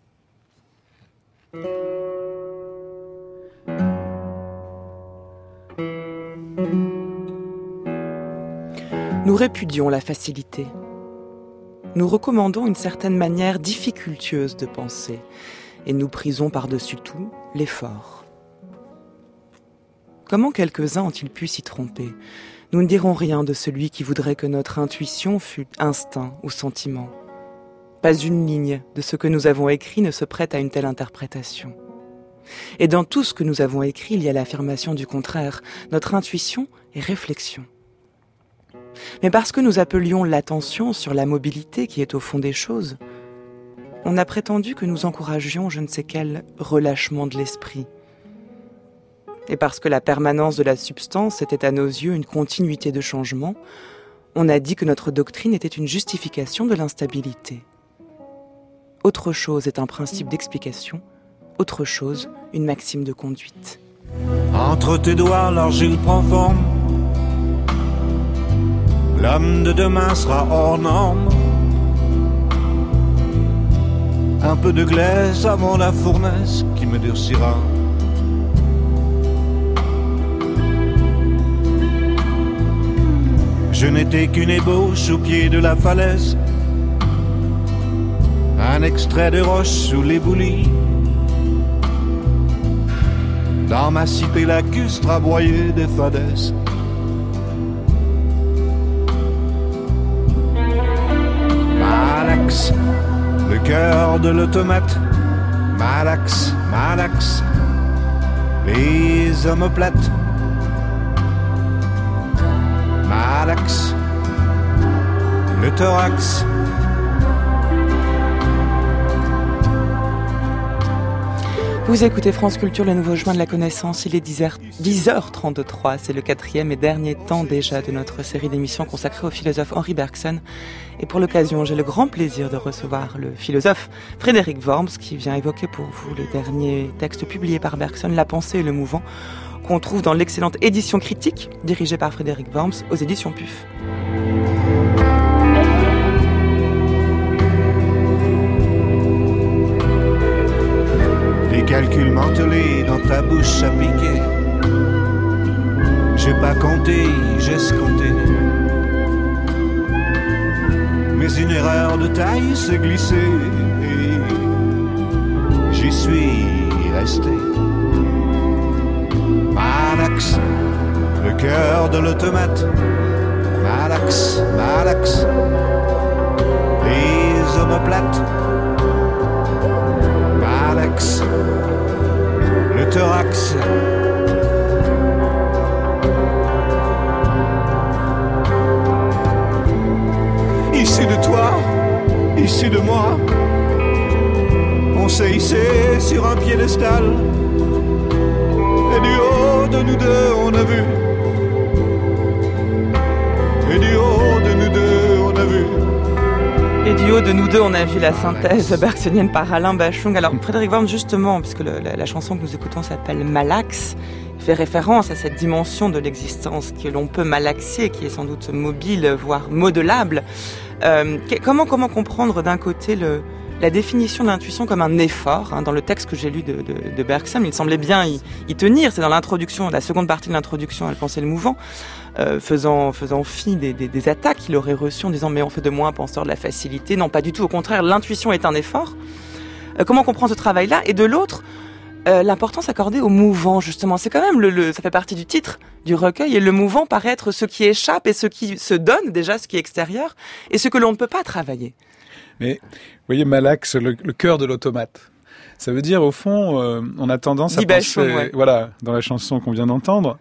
Nous répudions la facilité. Nous recommandons une certaine manière difficultueuse de penser, et nous prisons par-dessus tout l'effort. Comment quelques-uns ont-ils pu s'y tromper ? Nous ne dirons rien de celui qui voudrait que notre intuition fût instinct ou sentiment. Pas une ligne de ce que nous avons écrit ne se prête à une telle interprétation. Et dans tout ce que nous avons écrit, il y a l'affirmation du contraire. Notre intuition est réflexion. Mais parce que nous appelions l'attention sur la mobilité qui est au fond des choses, on a prétendu que nous encouragions je ne sais quel relâchement de l'esprit. Et parce que la permanence de la substance était à nos yeux une continuité de changement, on a dit que notre doctrine était une justification de l'instabilité. Autre chose est un principe d'explication, autre chose une maxime de conduite. Entre tes doigts, l'argile prend forme. L'homme de demain sera hors norme. Un peu de glaise avant la fournaise qui me durcira. Je n'étais qu'une ébauche au pied de la falaise, un extrait de roche sous l'éboulis. Dans ma cité lacustre aboyée des fadaises. Malax, le cœur de l'automate. Malax, Malax, les omoplates. Malax, le thorax. Vous écoutez France Culture, le nouveau chemin de la connaissance. Il est 10h33. C'est le 4e et dernier temps déjà de notre série d'émissions consacrée au philosophe Henri Bergson. Et pour l'occasion, j'ai le grand plaisir de recevoir le philosophe Frédéric Worms qui vient évoquer pour vous le dernier texte publié par Bergson, La pensée et le mouvant, qu'on trouve dans l'excellente édition critique dirigée par Frédéric Worms aux éditions PUF. Des calculs mentelés dans ta bouche à piquer. J'ai pas compté, j'ai escompté. Mais une erreur de taille s'est glissée et j'y suis resté. Malax, le cœur de l'automate. Malax, Malax, les omoplates. Malax, le thorax. Issu de toi, issu de moi, on s'est hissé sur un piédestal. Et du haut de nous deux on a vu. Et du haut de nous deux on a vu. Et du haut de nous deux, on a vu la synthèse bergsonienne par Alain Bachung. Alors, Frédéric Worm, justement, puisque la chanson que nous écoutons s'appelle Malaxe, fait référence à cette dimension de l'existence que l'on peut malaxer, qui est sans doute mobile, voire modelable. Comment comprendre d'un côté la définition de l'intuition comme un effort, dans le texte que j'ai lu de Bergson, il semblait bien y tenir, c'est dans l'introduction, la seconde partie de l'introduction à la pensée le mouvant, faisant fi des attaques qu'il aurait reçues en disant mais on fait de moi un penseur de la facilité. Non, pas du tout, au contraire, l'intuition est un effort. Comment comprendre ce travail-là? Et de l'autre, l'importance accordée au mouvant, justement. C'est quand même ça fait partie du titre du recueil, et le mouvant paraît être ce qui échappe et ce qui se donne, déjà ce qui est extérieur, et ce que l'on ne peut pas travailler. Mais, vous voyez, malaxe, le cœur de l'automate. Ça veut dire, au fond, on a tendance à penser, voilà, dans la chanson qu'on vient d'entendre,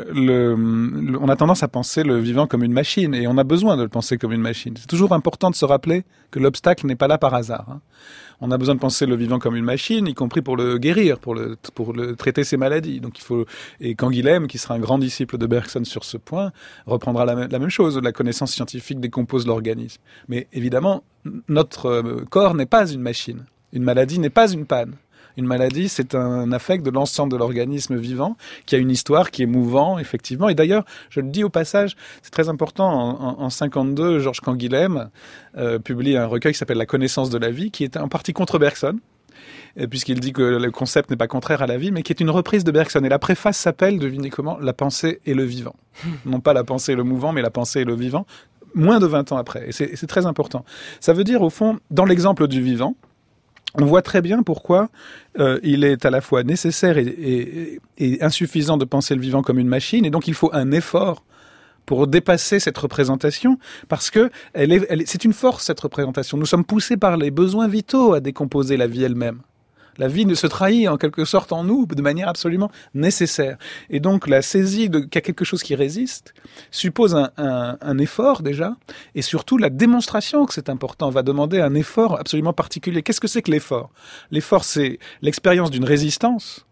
on a tendance à penser le vivant comme une machine, et on a besoin de le penser comme une machine. C'est toujours important de se rappeler que l'obstacle n'est pas là par hasard, hein. On a besoin de penser le vivant comme une machine, y compris pour le guérir, pour le traiter ses maladies. Donc et Canguilhem, qui sera un grand disciple de Bergson sur ce point, reprendra la même chose. La connaissance scientifique décompose l'organisme. Mais évidemment, notre corps n'est pas une machine. Une maladie n'est pas une panne. Une maladie, c'est un affect de l'ensemble de l'organisme vivant, qui a une histoire, qui est mouvant, effectivement. Et d'ailleurs, je le dis au passage, c'est très important, en 52, Georges Canguilhem publie un recueil qui s'appelle La connaissance de la vie, qui est en partie contre Bergson, puisqu'il dit que le concept n'est pas contraire à la vie, mais qui est une reprise de Bergson. Et la préface s'appelle, devinez comment, La pensée et le vivant. Non pas la pensée et le mouvant, mais la pensée et le vivant, moins de 20 ans après. Et c'est très important. Ça veut dire, au fond, dans l'exemple du vivant, on voit très bien pourquoi il est à la fois nécessaire et insuffisant de penser le vivant comme une machine, et donc il faut un effort pour dépasser cette représentation, parce que c'est une force, cette représentation. Nous sommes poussés par les besoins vitaux à décomposer la vie elle-même. La vie ne se trahit en quelque sorte en nous de manière absolument nécessaire. Et donc la saisie qu'il y a quelque chose qui résiste suppose un effort déjà, et surtout la démonstration que c'est important va demander un effort absolument particulier. Qu'est-ce que c'est que l'effort? L'effort, c'est l'expérience d'une résistance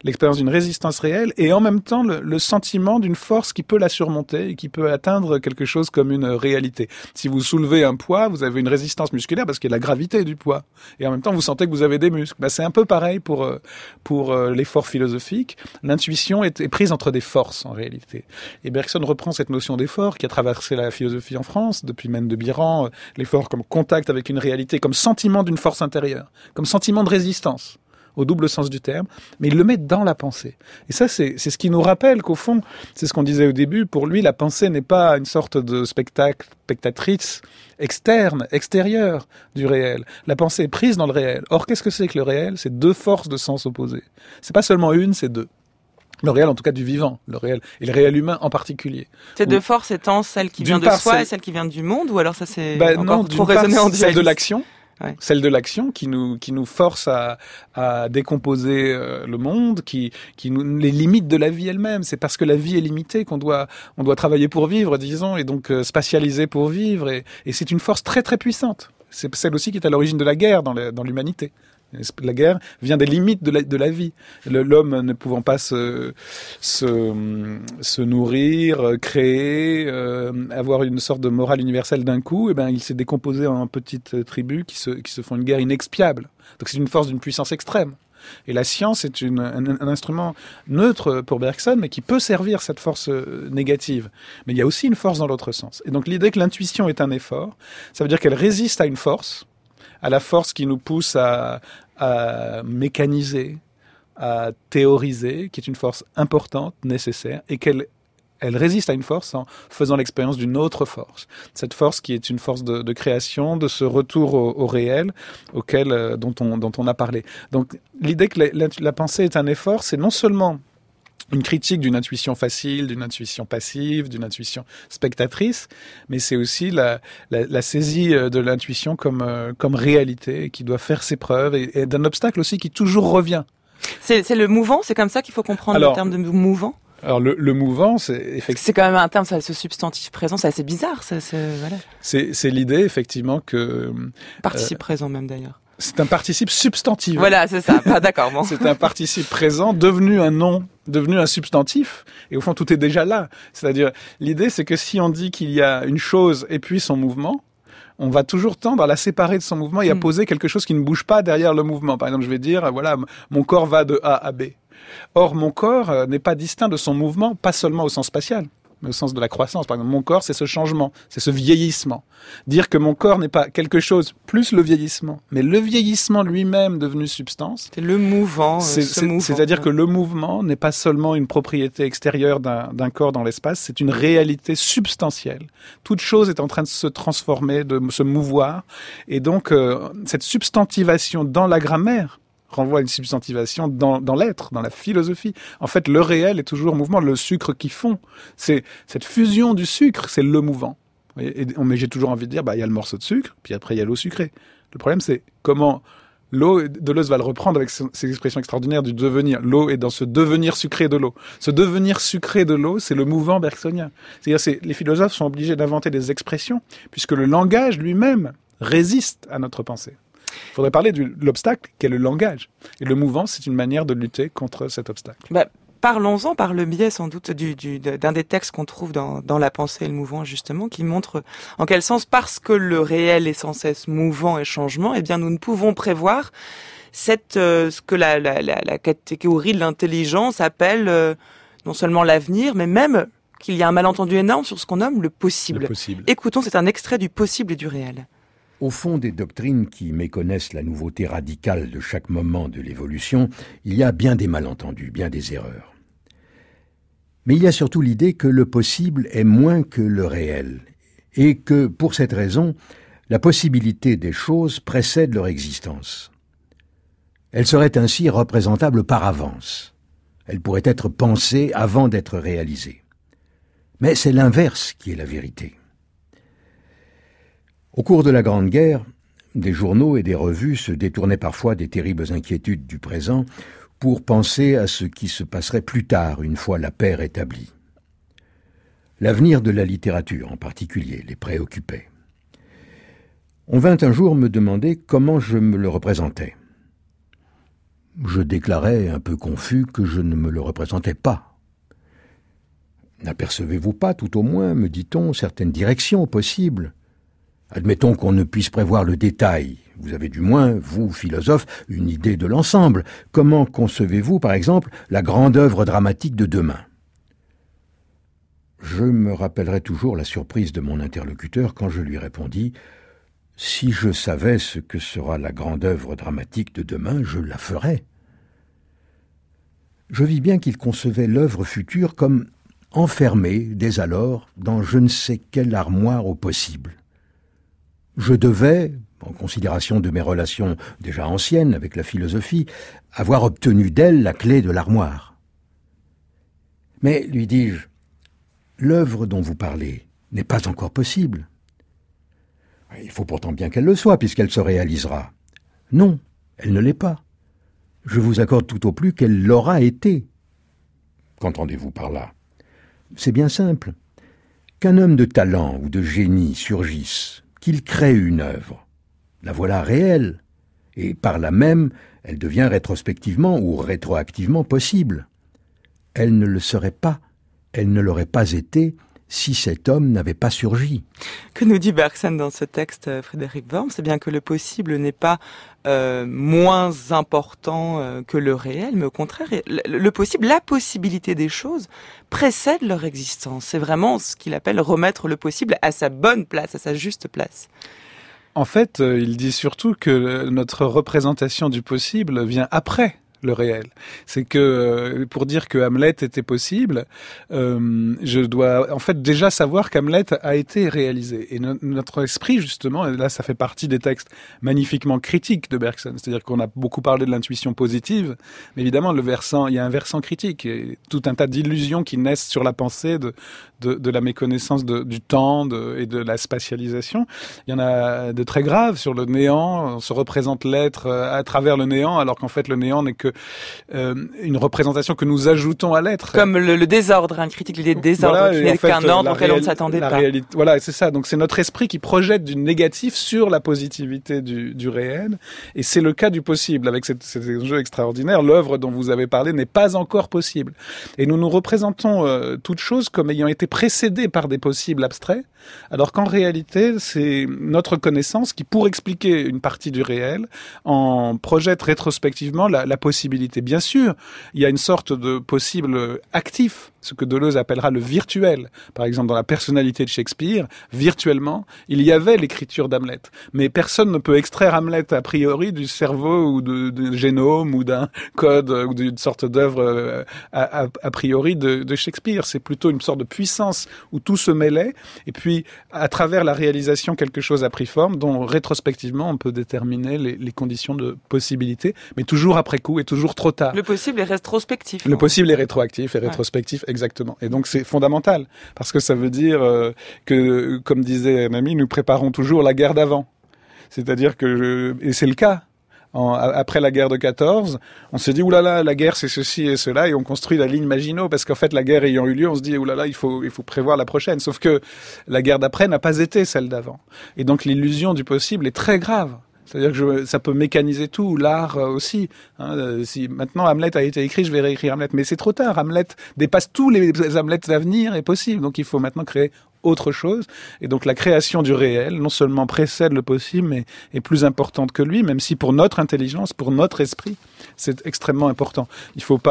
réelle, et en même temps le sentiment d'une force qui peut la surmonter et qui peut atteindre quelque chose comme une réalité. Si vous soulevez un poids, vous avez une résistance musculaire parce qu'il y a la gravité du poids, et en même temps vous sentez que vous avez des muscles. C'est un peu pareil pour l'effort philosophique. L'intuition est prise entre des forces en réalité. Et Bergson reprend cette notion d'effort qui a traversé la philosophie en France depuis Maine de Biran, l'effort comme contact avec une réalité, comme sentiment d'une force intérieure, comme sentiment de résistance, au double sens du terme, mais il le met dans la pensée. Et ça, c'est ce qui nous rappelle qu'au fond, c'est ce qu'on disait au début, pour lui, la pensée n'est pas une sorte de spectatrice extérieure du réel. La pensée est prise dans le réel. Or, qu'est-ce que c'est que le réel? C'est deux forces de sens opposés. C'est pas seulement une, c'est deux. Le réel, en tout cas, du vivant, le réel, et le réel humain en particulier. Ces deux forces étant celle qui vient de soi et celle qui vient du monde, ou alors ça c'est encore trop raisonné en dualisme? Celle de l'action. Ouais. Celle de l'action qui nous force à décomposer le monde, les limites de la vie elle-même. C'est parce que la vie est limitée qu'on doit travailler pour vivre, disons, et donc spatialiser pour vivre. Et c'est une force très très puissante. C'est celle aussi qui est à l'origine de la guerre dans l'humanité. La guerre vient des limites de la vie. L'homme ne pouvant pas se nourrir, créer, avoir une sorte de morale universelle d'un coup, il s'est décomposé en petites tribus qui se font une guerre inexpiable. Donc c'est une force d'une puissance extrême. Et la science est un instrument neutre pour Bergson, mais qui peut servir cette force négative. Mais il y a aussi une force dans l'autre sens. Et donc l'idée que l'intuition est un effort, ça veut dire qu'elle résiste à une force, à la force qui nous pousse à mécaniser, à théoriser, qui est une force importante, nécessaire, et qu'elle résiste à une force en faisant l'expérience d'une autre force. Cette force qui est une force de création, de ce retour au réel dont on a parlé. Donc l'idée que la pensée est un effort, c'est non seulement une critique d'une intuition facile, d'une intuition passive, d'une intuition spectatrice, mais c'est aussi la saisie de l'intuition comme réalité qui doit faire ses preuves et d'un obstacle aussi qui toujours revient. C'est le mouvant, c'est comme ça qu'il faut comprendre le terme de mouvant? Alors le mouvant, c'est effectivement... C'est quand même un terme, ça, ce substantif présent, c'est assez bizarre. Voilà. C'est l'idée effectivement que... Participe présent même d'ailleurs. C'est un participe substantif. Voilà, c'est ça. D'accord, bon. C'est un participe présent devenu un nom, devenu un substantif. Et au fond, tout est déjà là. C'est-à-dire, l'idée, c'est que si on dit qu'il y a une chose et puis son mouvement, on va toujours tendre à la séparer de son mouvement et à poser quelque chose qui ne bouge pas derrière le mouvement. Par exemple, je vais dire, voilà, mon corps va de A à B. Or, mon corps n'est pas distinct de son mouvement, pas seulement au sens spatial, mais au sens de la croissance. Par exemple, mon corps, c'est ce changement, c'est ce vieillissement. Dire que mon corps n'est pas quelque chose plus le vieillissement, mais le vieillissement lui-même devenu substance. C'est le mouvant. C'est-à-dire que le mouvement n'est pas seulement une propriété extérieure d'un corps dans l'espace, c'est une réalité substantielle. Toute chose est en train de se transformer, de se mouvoir. Et donc, cette substantivation dans la grammaire renvoie à une substantivation dans l'être, dans la philosophie. En fait, le réel est toujours mouvement. Le sucre qui fond, c'est cette fusion du sucre, c'est le mouvant. Mais j'ai toujours envie de dire, il y a le morceau de sucre, puis après il y a l'eau sucrée. Le problème, c'est comment l'eau, Deleuze va le reprendre avec ses expressions extraordinaires du devenir. L'eau est dans ce devenir sucré de l'eau. Ce devenir sucré de l'eau, c'est le mouvant bergsonien. C'est-à-dire, les philosophes sont obligés d'inventer des expressions, puisque le langage lui-même résiste à notre pensée. Il faudrait parler de l'obstacle qu'est le langage. Et le mouvant, c'est une manière de lutter contre cet obstacle. Parlons-en par le biais sans doute d'un des textes qu'on trouve dans La pensée et le mouvement, justement, qui montre en quel sens, parce que le réel est sans cesse mouvant et changement, eh bien nous ne pouvons prévoir ce que la catégorie de l'intelligence appelle non seulement l'avenir, mais même qu'il y a un malentendu énorme sur ce qu'on nomme le possible. Le possible. Écoutons, c'est un extrait du possible et du réel. Au fond des doctrines qui méconnaissent la nouveauté radicale de chaque moment de l'évolution, il y a bien des malentendus, bien des erreurs. Mais il y a surtout l'idée que le possible est moins que le réel, et que, pour cette raison, la possibilité des choses précède leur existence. Elle serait ainsi représentable par avance. Elle pourrait être pensée avant d'être réalisée. Mais c'est l'inverse qui est la vérité. Au cours de la Grande Guerre, des journaux et des revues se détournaient parfois des terribles inquiétudes du présent pour penser à ce qui se passerait plus tard, une fois la paix rétablie. L'avenir de la littérature, en particulier, les préoccupait. On vint un jour me demander comment je me le représentais. Je déclarais, un peu confus, que je ne me le représentais pas. N'apercevez-vous pas, tout au moins, me dit-on, certaines directions possibles ? Admettons qu'on ne puisse prévoir le détail. Vous avez du moins, vous, philosophe, une idée de l'ensemble. Comment concevez-vous, par exemple, la grande œuvre dramatique de demain ? Je me rappellerai toujours la surprise de mon interlocuteur quand je lui répondis « Si je savais ce que sera la grande œuvre dramatique de demain, je la ferais. » Je vis bien qu'il concevait l'œuvre future comme enfermée, dès alors, dans je ne sais quelle armoire au possible. Je devais, en considération de mes relations déjà anciennes avec la philosophie, avoir obtenu d'elle la clé de l'armoire. Mais, lui dis-je, l'œuvre dont vous parlez n'est pas encore possible. Il faut pourtant bien qu'elle le soit, puisqu'elle se réalisera. Non, elle ne l'est pas. Je vous accorde tout au plus qu'elle l'aura été. Qu'entendez-vous par là ? C'est bien simple. Qu'un homme de talent ou de génie surgisse, qu'il crée une œuvre. La voilà réelle, et par là même, elle devient rétrospectivement ou rétroactivement possible. Elle ne le serait pas, elle ne l'aurait pas été si cet homme n'avait pas surgi. Que nous dit Bergson dans ce texte, Frédéric Worm, c'est bien que le possible n'est pas moins important que le réel, mais au contraire, le possible, la possibilité des choses précède leur existence. C'est vraiment ce qu'il appelle remettre le possible à sa bonne place, à sa juste place. En fait, il dit surtout que notre représentation du possible vient après le réel. C'est que pour dire que Hamlet était possible, je dois en fait déjà savoir qu'Hamlet a été réalisé. Et notre esprit, justement, et là ça fait partie des textes magnifiquement critiques de Bergson, c'est-à-dire qu'on a beaucoup parlé de l'intuition positive, mais évidemment il y a un versant critique, et tout un tas d'illusions qui naissent sur la pensée de la méconnaissance du temps et de la spatialisation. Il y en a de très graves sur le néant, on se représente l'être à travers le néant, alors qu'en fait le néant n'est que une représentation que nous ajoutons à l'être. Comme le désordre, une critique l'idée de désordre, qui n'est qu'un ordre auquel on ne s'attendait pas. Voilà, c'est ça. Donc c'est notre esprit qui projette du négatif sur la positivité du réel. Et c'est le cas du possible. Avec cet jeu extraordinaire, l'œuvre dont vous avez parlé n'est pas encore possible. Et nous nous représentons toute chose comme ayant été précédée par des possibles abstraits, alors qu'en réalité, c'est notre connaissance qui, pour expliquer une partie du réel, en projette rétrospectivement la possibilité. Bien sûr, il y a une sorte de possible actif, ce que Deleuze appellera le virtuel. Par exemple, dans la personnalité de Shakespeare, virtuellement, il y avait l'écriture d'Hamlet. Mais personne ne peut extraire Hamlet a priori du cerveau ou du génome ou d'un code ou d'une sorte d'œuvre a priori de Shakespeare. C'est plutôt une sorte de puissance où tout se mêlait. Et puis, à travers la réalisation, quelque chose a pris forme, dont rétrospectivement, on peut déterminer les conditions de possibilité, mais toujours après coup et toujours trop tard. Le possible est rétrospectif. Le possible est rétroactif et rétrospectif, exactement. Et donc, c'est fondamental, parce que ça veut dire que, comme disait un ami, nous préparons toujours la guerre d'avant. C'est-à-dire que, et c'est le cas. Après la guerre de 14, on s'est dit oulala, la guerre c'est ceci et cela, et on construit la ligne Maginot, parce qu'en fait la guerre ayant eu lieu, on se dit oulala, il faut prévoir la prochaine. Sauf que la guerre d'après n'a pas été celle d'avant. Et donc l'illusion du possible est très grave. C'est-à-dire que ça peut mécaniser tout, l'art aussi. Si maintenant Hamlet a été écrit, je vais réécrire Hamlet. Mais c'est trop tard. Hamlet dépasse tous les Hamlets d'avenir est possible. Donc il faut maintenant créer autre chose. Et donc la création du réel, non seulement précède le possible, mais est plus importante que lui, même si pour notre intelligence, pour notre esprit, c'est extrêmement important. Il faut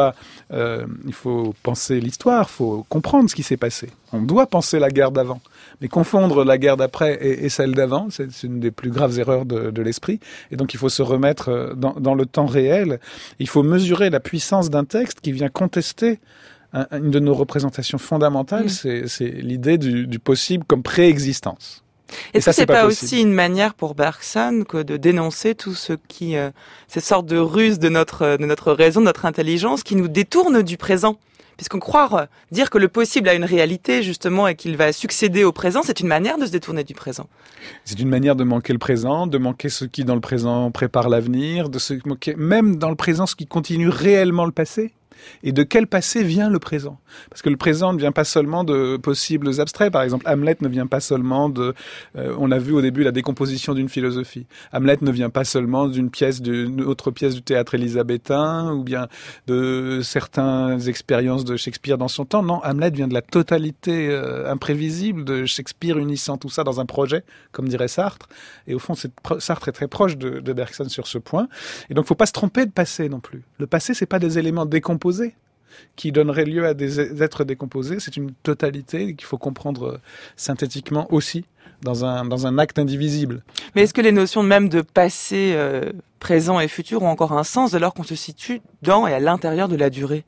penser l'histoire, il faut comprendre ce qui s'est passé. On doit penser la guerre d'avant. Mais confondre la guerre d'après et celle d'avant, c'est une des plus graves erreurs de l'esprit. Et donc il faut se remettre dans le temps réel. Il faut mesurer la puissance d'un texte qui vient contester une de nos représentations fondamentales, c'est l'idée du possible comme préexistence. Est-ce que c'est pas aussi une manière pour Bergson que de dénoncer tout ce qui, cette sorte de ruse de notre raison, de notre intelligence, qui nous détourne du présent? Puisqu'on croit dire que le possible a une réalité, justement, et qu'il va succéder au présent, c'est une manière de se détourner du présent. C'est une manière de manquer le présent, de manquer ce qui, dans le présent, prépare l'avenir, de se manquer, même dans le présent, ce qui continue réellement le passé. Et de quel passé vient le présent? Parce que le présent ne vient pas seulement de possibles abstraits. Par exemple, Hamlet ne vient pas seulement on a vu au début la décomposition d'une philosophie. Hamlet ne vient pas seulement d'une autre pièce du théâtre élisabétain ou bien de certaines expériences de Shakespeare dans son temps. Non, Hamlet vient de la totalité imprévisible de Shakespeare unissant tout ça dans un projet, comme dirait Sartre. Et au fond, Sartre est très proche de Bergson sur ce point. Et donc, il ne faut pas se tromper de passé non plus. Le passé, c'est pas des éléments décomposés qui donnerait lieu à des êtres décomposés. C'est une totalité qu'il faut comprendre synthétiquement aussi dans un acte indivisible. Mais est-ce que les notions même de passé, présent et futur ont encore un sens dès lors qu'on se situe dans et à l'intérieur de la durée?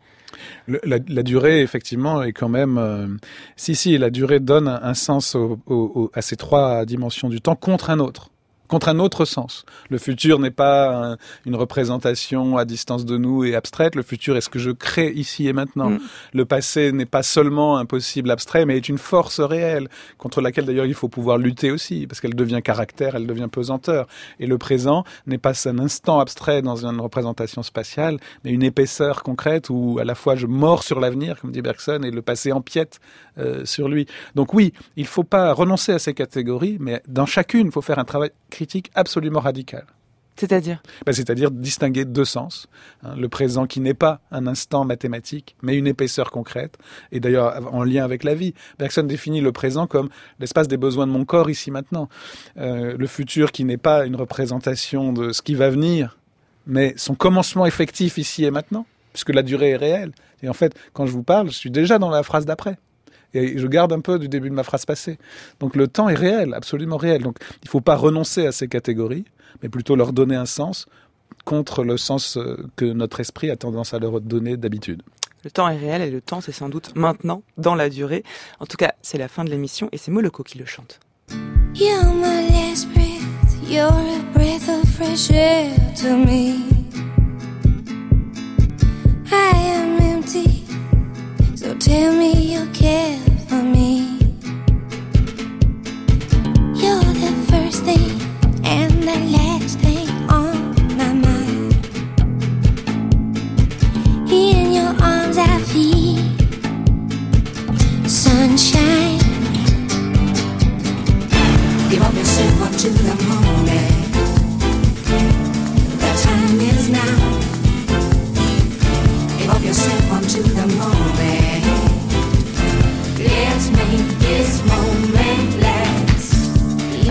La durée, effectivement, est quand même... Si, la durée donne un sens à ces trois dimensions du temps contre un autre sens. Le futur n'est pas une représentation à distance de nous et abstraite. Le futur est ce que je crée ici et maintenant. Le passé n'est pas seulement un possible abstrait, mais est une force réelle, contre laquelle d'ailleurs il faut pouvoir lutter aussi, parce qu'elle devient caractère, elle devient pesanteur. Et le présent n'est pas un instant abstrait dans une représentation spatiale, mais une épaisseur concrète où à la fois je mords sur l'avenir, comme dit Bergson, et le passé empiète sur lui. Donc oui, il ne faut pas renoncer à ces catégories, mais dans chacune, il faut faire un travail critique absolument radical. C'est-à-dire c'est-à-dire distinguer deux sens. Le présent qui n'est pas un instant mathématique, mais une épaisseur concrète, et d'ailleurs en lien avec la vie. Bergson définit le présent comme l'espace des besoins de mon corps ici maintenant. Le futur qui n'est pas une représentation de ce qui va venir, mais son commencement effectif ici et maintenant, puisque la durée est réelle. Et en fait, quand je vous parle, je suis déjà dans la phrase d'après. Et je garde un peu du début de ma phrase passée. Donc le temps est réel, absolument réel. Donc il ne faut pas renoncer à ces catégories, mais plutôt leur donner un sens contre le sens que notre esprit a tendance à leur donner d'habitude. Le temps est réel et le temps c'est sans doute maintenant, dans la durée. En tout cas, c'est la fin de l'émission et c'est Moloko qui le chante. You're my last breath, you're a breath of fresh air to me. I am empty. So tell me you care for me. You're the first thing and the last thing on my mind.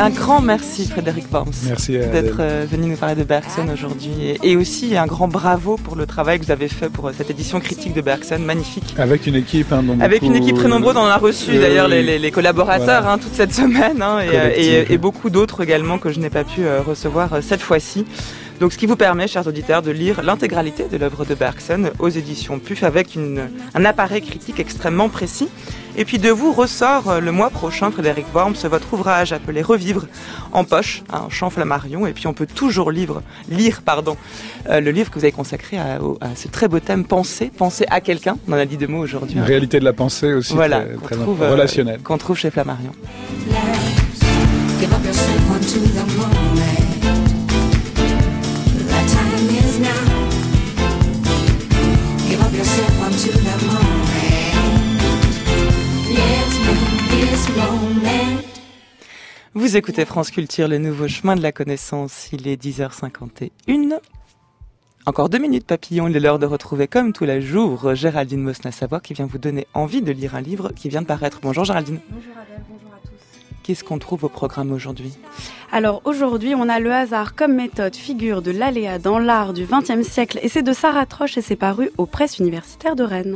Un grand merci Frédéric Worms. Merci d'être venu nous parler de Bergson aujourd'hui et aussi un grand bravo pour le travail que vous avez fait pour cette édition critique de Bergson, magnifique. Avec une équipe, avec une équipe très nombreuse, on en a reçu d'ailleurs les collaborateurs voilà. Toute cette semaine et beaucoup d'autres également que je n'ai pas pu recevoir cette fois-ci. Donc ce qui vous permet, chers auditeurs, de lire l'intégralité de l'œuvre de Bergson aux éditions PUF avec un appareil critique extrêmement précis. Et puis de vous ressort le mois prochain, Frédéric Worms, votre ouvrage appelé Revivre en poche, un chant Flammarion. Et puis on peut toujours lire le livre que vous avez consacré à ce très beau thème penser à quelqu'un. On en a dit 2 mots aujourd'hui. Une réalité de la pensée aussi, voilà, très relationnelle. Qu'on trouve chez Flammarion. Vous écoutez France Culture, le nouveau chemin de la connaissance. Il est 10h51. Encore 2 minutes, papillon. Il est l'heure de retrouver, comme tous les jours, Géraldine Mosna-Savoie qui vient vous donner envie de lire un livre qui vient de paraître. Bonjour Géraldine. Bonjour Adèle, bonjour à tous. Qu'est-ce qu'on trouve au programme aujourd'hui ? Alors aujourd'hui, on a Le hasard comme méthode, figure de l'aléa dans l'art du XXe siècle. Et c'est de Sarah Troche et c'est paru aux Presses universitaires de Rennes.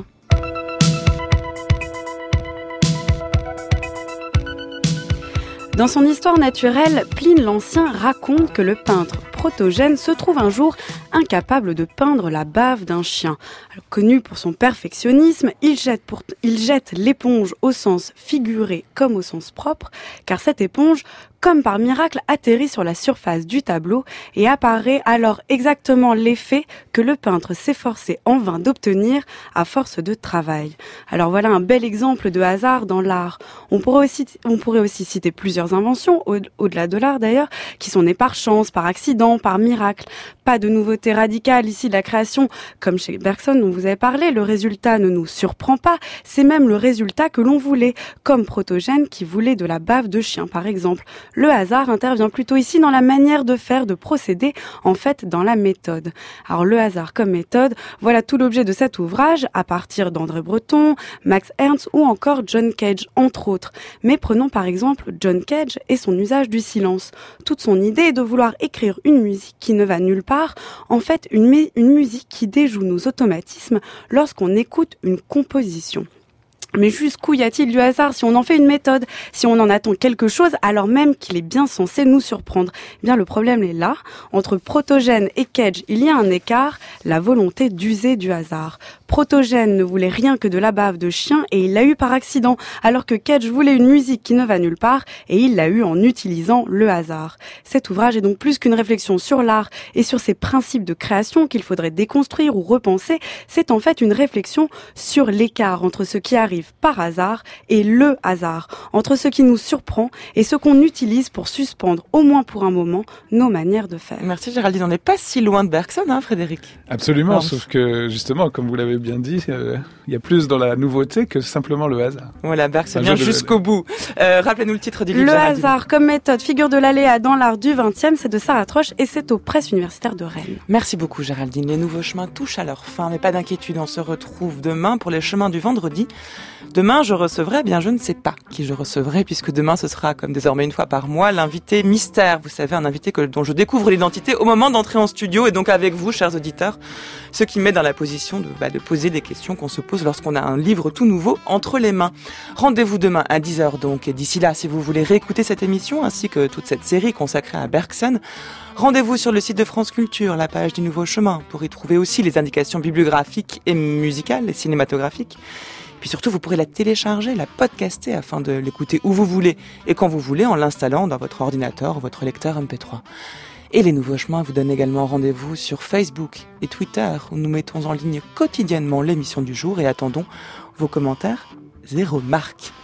Dans son histoire naturelle, Pline l'Ancien raconte que le peintre Protogène se trouve un jour incapable de peindre la bave d'un chien. Alors, connu pour son perfectionnisme, il jette l'éponge au sens figuré comme au sens propre, car cette éponge, comme par miracle, atterrit sur la surface du tableau et apparaît alors exactement l'effet que le peintre s'efforçait en vain d'obtenir à force de travail. Alors voilà un bel exemple de hasard dans l'art. On pourrait aussi citer plusieurs inventions, au-delà de l'art d'ailleurs, qui sont nées par chance, par accident, par miracle. Pas de nouveauté radicale ici de la création, comme chez Bergson dont vous avez parlé. Le résultat ne nous surprend pas, c'est même le résultat que l'on voulait, comme Protogène qui voulait de la bave de chien par exemple. Le hasard intervient plutôt ici dans la manière de faire, de procéder, en fait dans la méthode. Alors le hasard comme méthode, voilà tout l'objet de cet ouvrage, à partir d'André Breton, Max Ernst ou encore John Cage, entre autres. Mais prenons par exemple John Cage et son usage du silence. Toute son idée est de vouloir écrire une musique qui ne va nulle part, en fait une musique qui déjoue nos automatismes lorsqu'on écoute une composition. Mais jusqu'où y a-t-il du hasard si on en fait une méthode, si on en attend quelque chose alors même qu'il est bien censé nous surprendre ? Eh bien le problème est là, entre Protogène et Cage, il y a un écart, la volonté d'user du hasard. Protogène ne voulait rien que de la bave de chien et il l'a eu par accident, alors que Cage voulait une musique qui ne va nulle part et il l'a eu en utilisant le hasard. Cet ouvrage est donc plus qu'une réflexion sur l'art et sur ses principes de création qu'il faudrait déconstruire ou repenser, c'est en fait une réflexion sur l'écart entre ce qui arrive par hasard et le hasard, entre ce qui nous surprend et ce qu'on utilise pour suspendre, au moins pour un moment, nos manières de faire. Merci Géraldine, on n'est pas si loin de Bergson, Frédéric ? Absolument, sauf que justement, comme vous l'avez bien dit, il y a plus dans la nouveauté que simplement le hasard. Voilà, Bergson vient jusqu'au bout. Rappelez-nous le titre du livre. Le Géraldine. hasard comme méthode, figure de l'aléa dans l'art du XXe, c'est de Sarah Troche et c'est aux Presses universitaires de Rennes. Merci beaucoup Géraldine, les nouveaux chemins touchent à leur fin, mais pas d'inquiétude, on se retrouve demain pour les chemins du vendredi. Demain, je recevrai, je ne sais pas qui je recevrai, puisque demain, ce sera, comme désormais une fois par mois, l'invité mystère. Vous savez, un invité dont je découvre l'identité au moment d'entrer en studio, et donc avec vous, chers auditeurs, ce qui met dans la position de poser des questions qu'on se pose lorsqu'on a un livre tout nouveau entre les mains. Rendez-vous demain à 10h donc, et d'ici là, si vous voulez réécouter cette émission, ainsi que toute cette série consacrée à Bergson, rendez-vous sur le site de France Culture, la page du Nouveau Chemin, pour y trouver aussi les indications bibliographiques et musicales et cinématographiques. Puis surtout, vous pourrez la télécharger, la podcaster afin de l'écouter où vous voulez et quand vous voulez en l'installant dans votre ordinateur ou votre lecteur MP3. Et les Nouveaux Chemins vous donnent également rendez-vous sur Facebook et Twitter où nous mettons en ligne quotidiennement l'émission du jour et attendons vos commentaires. 0 marque.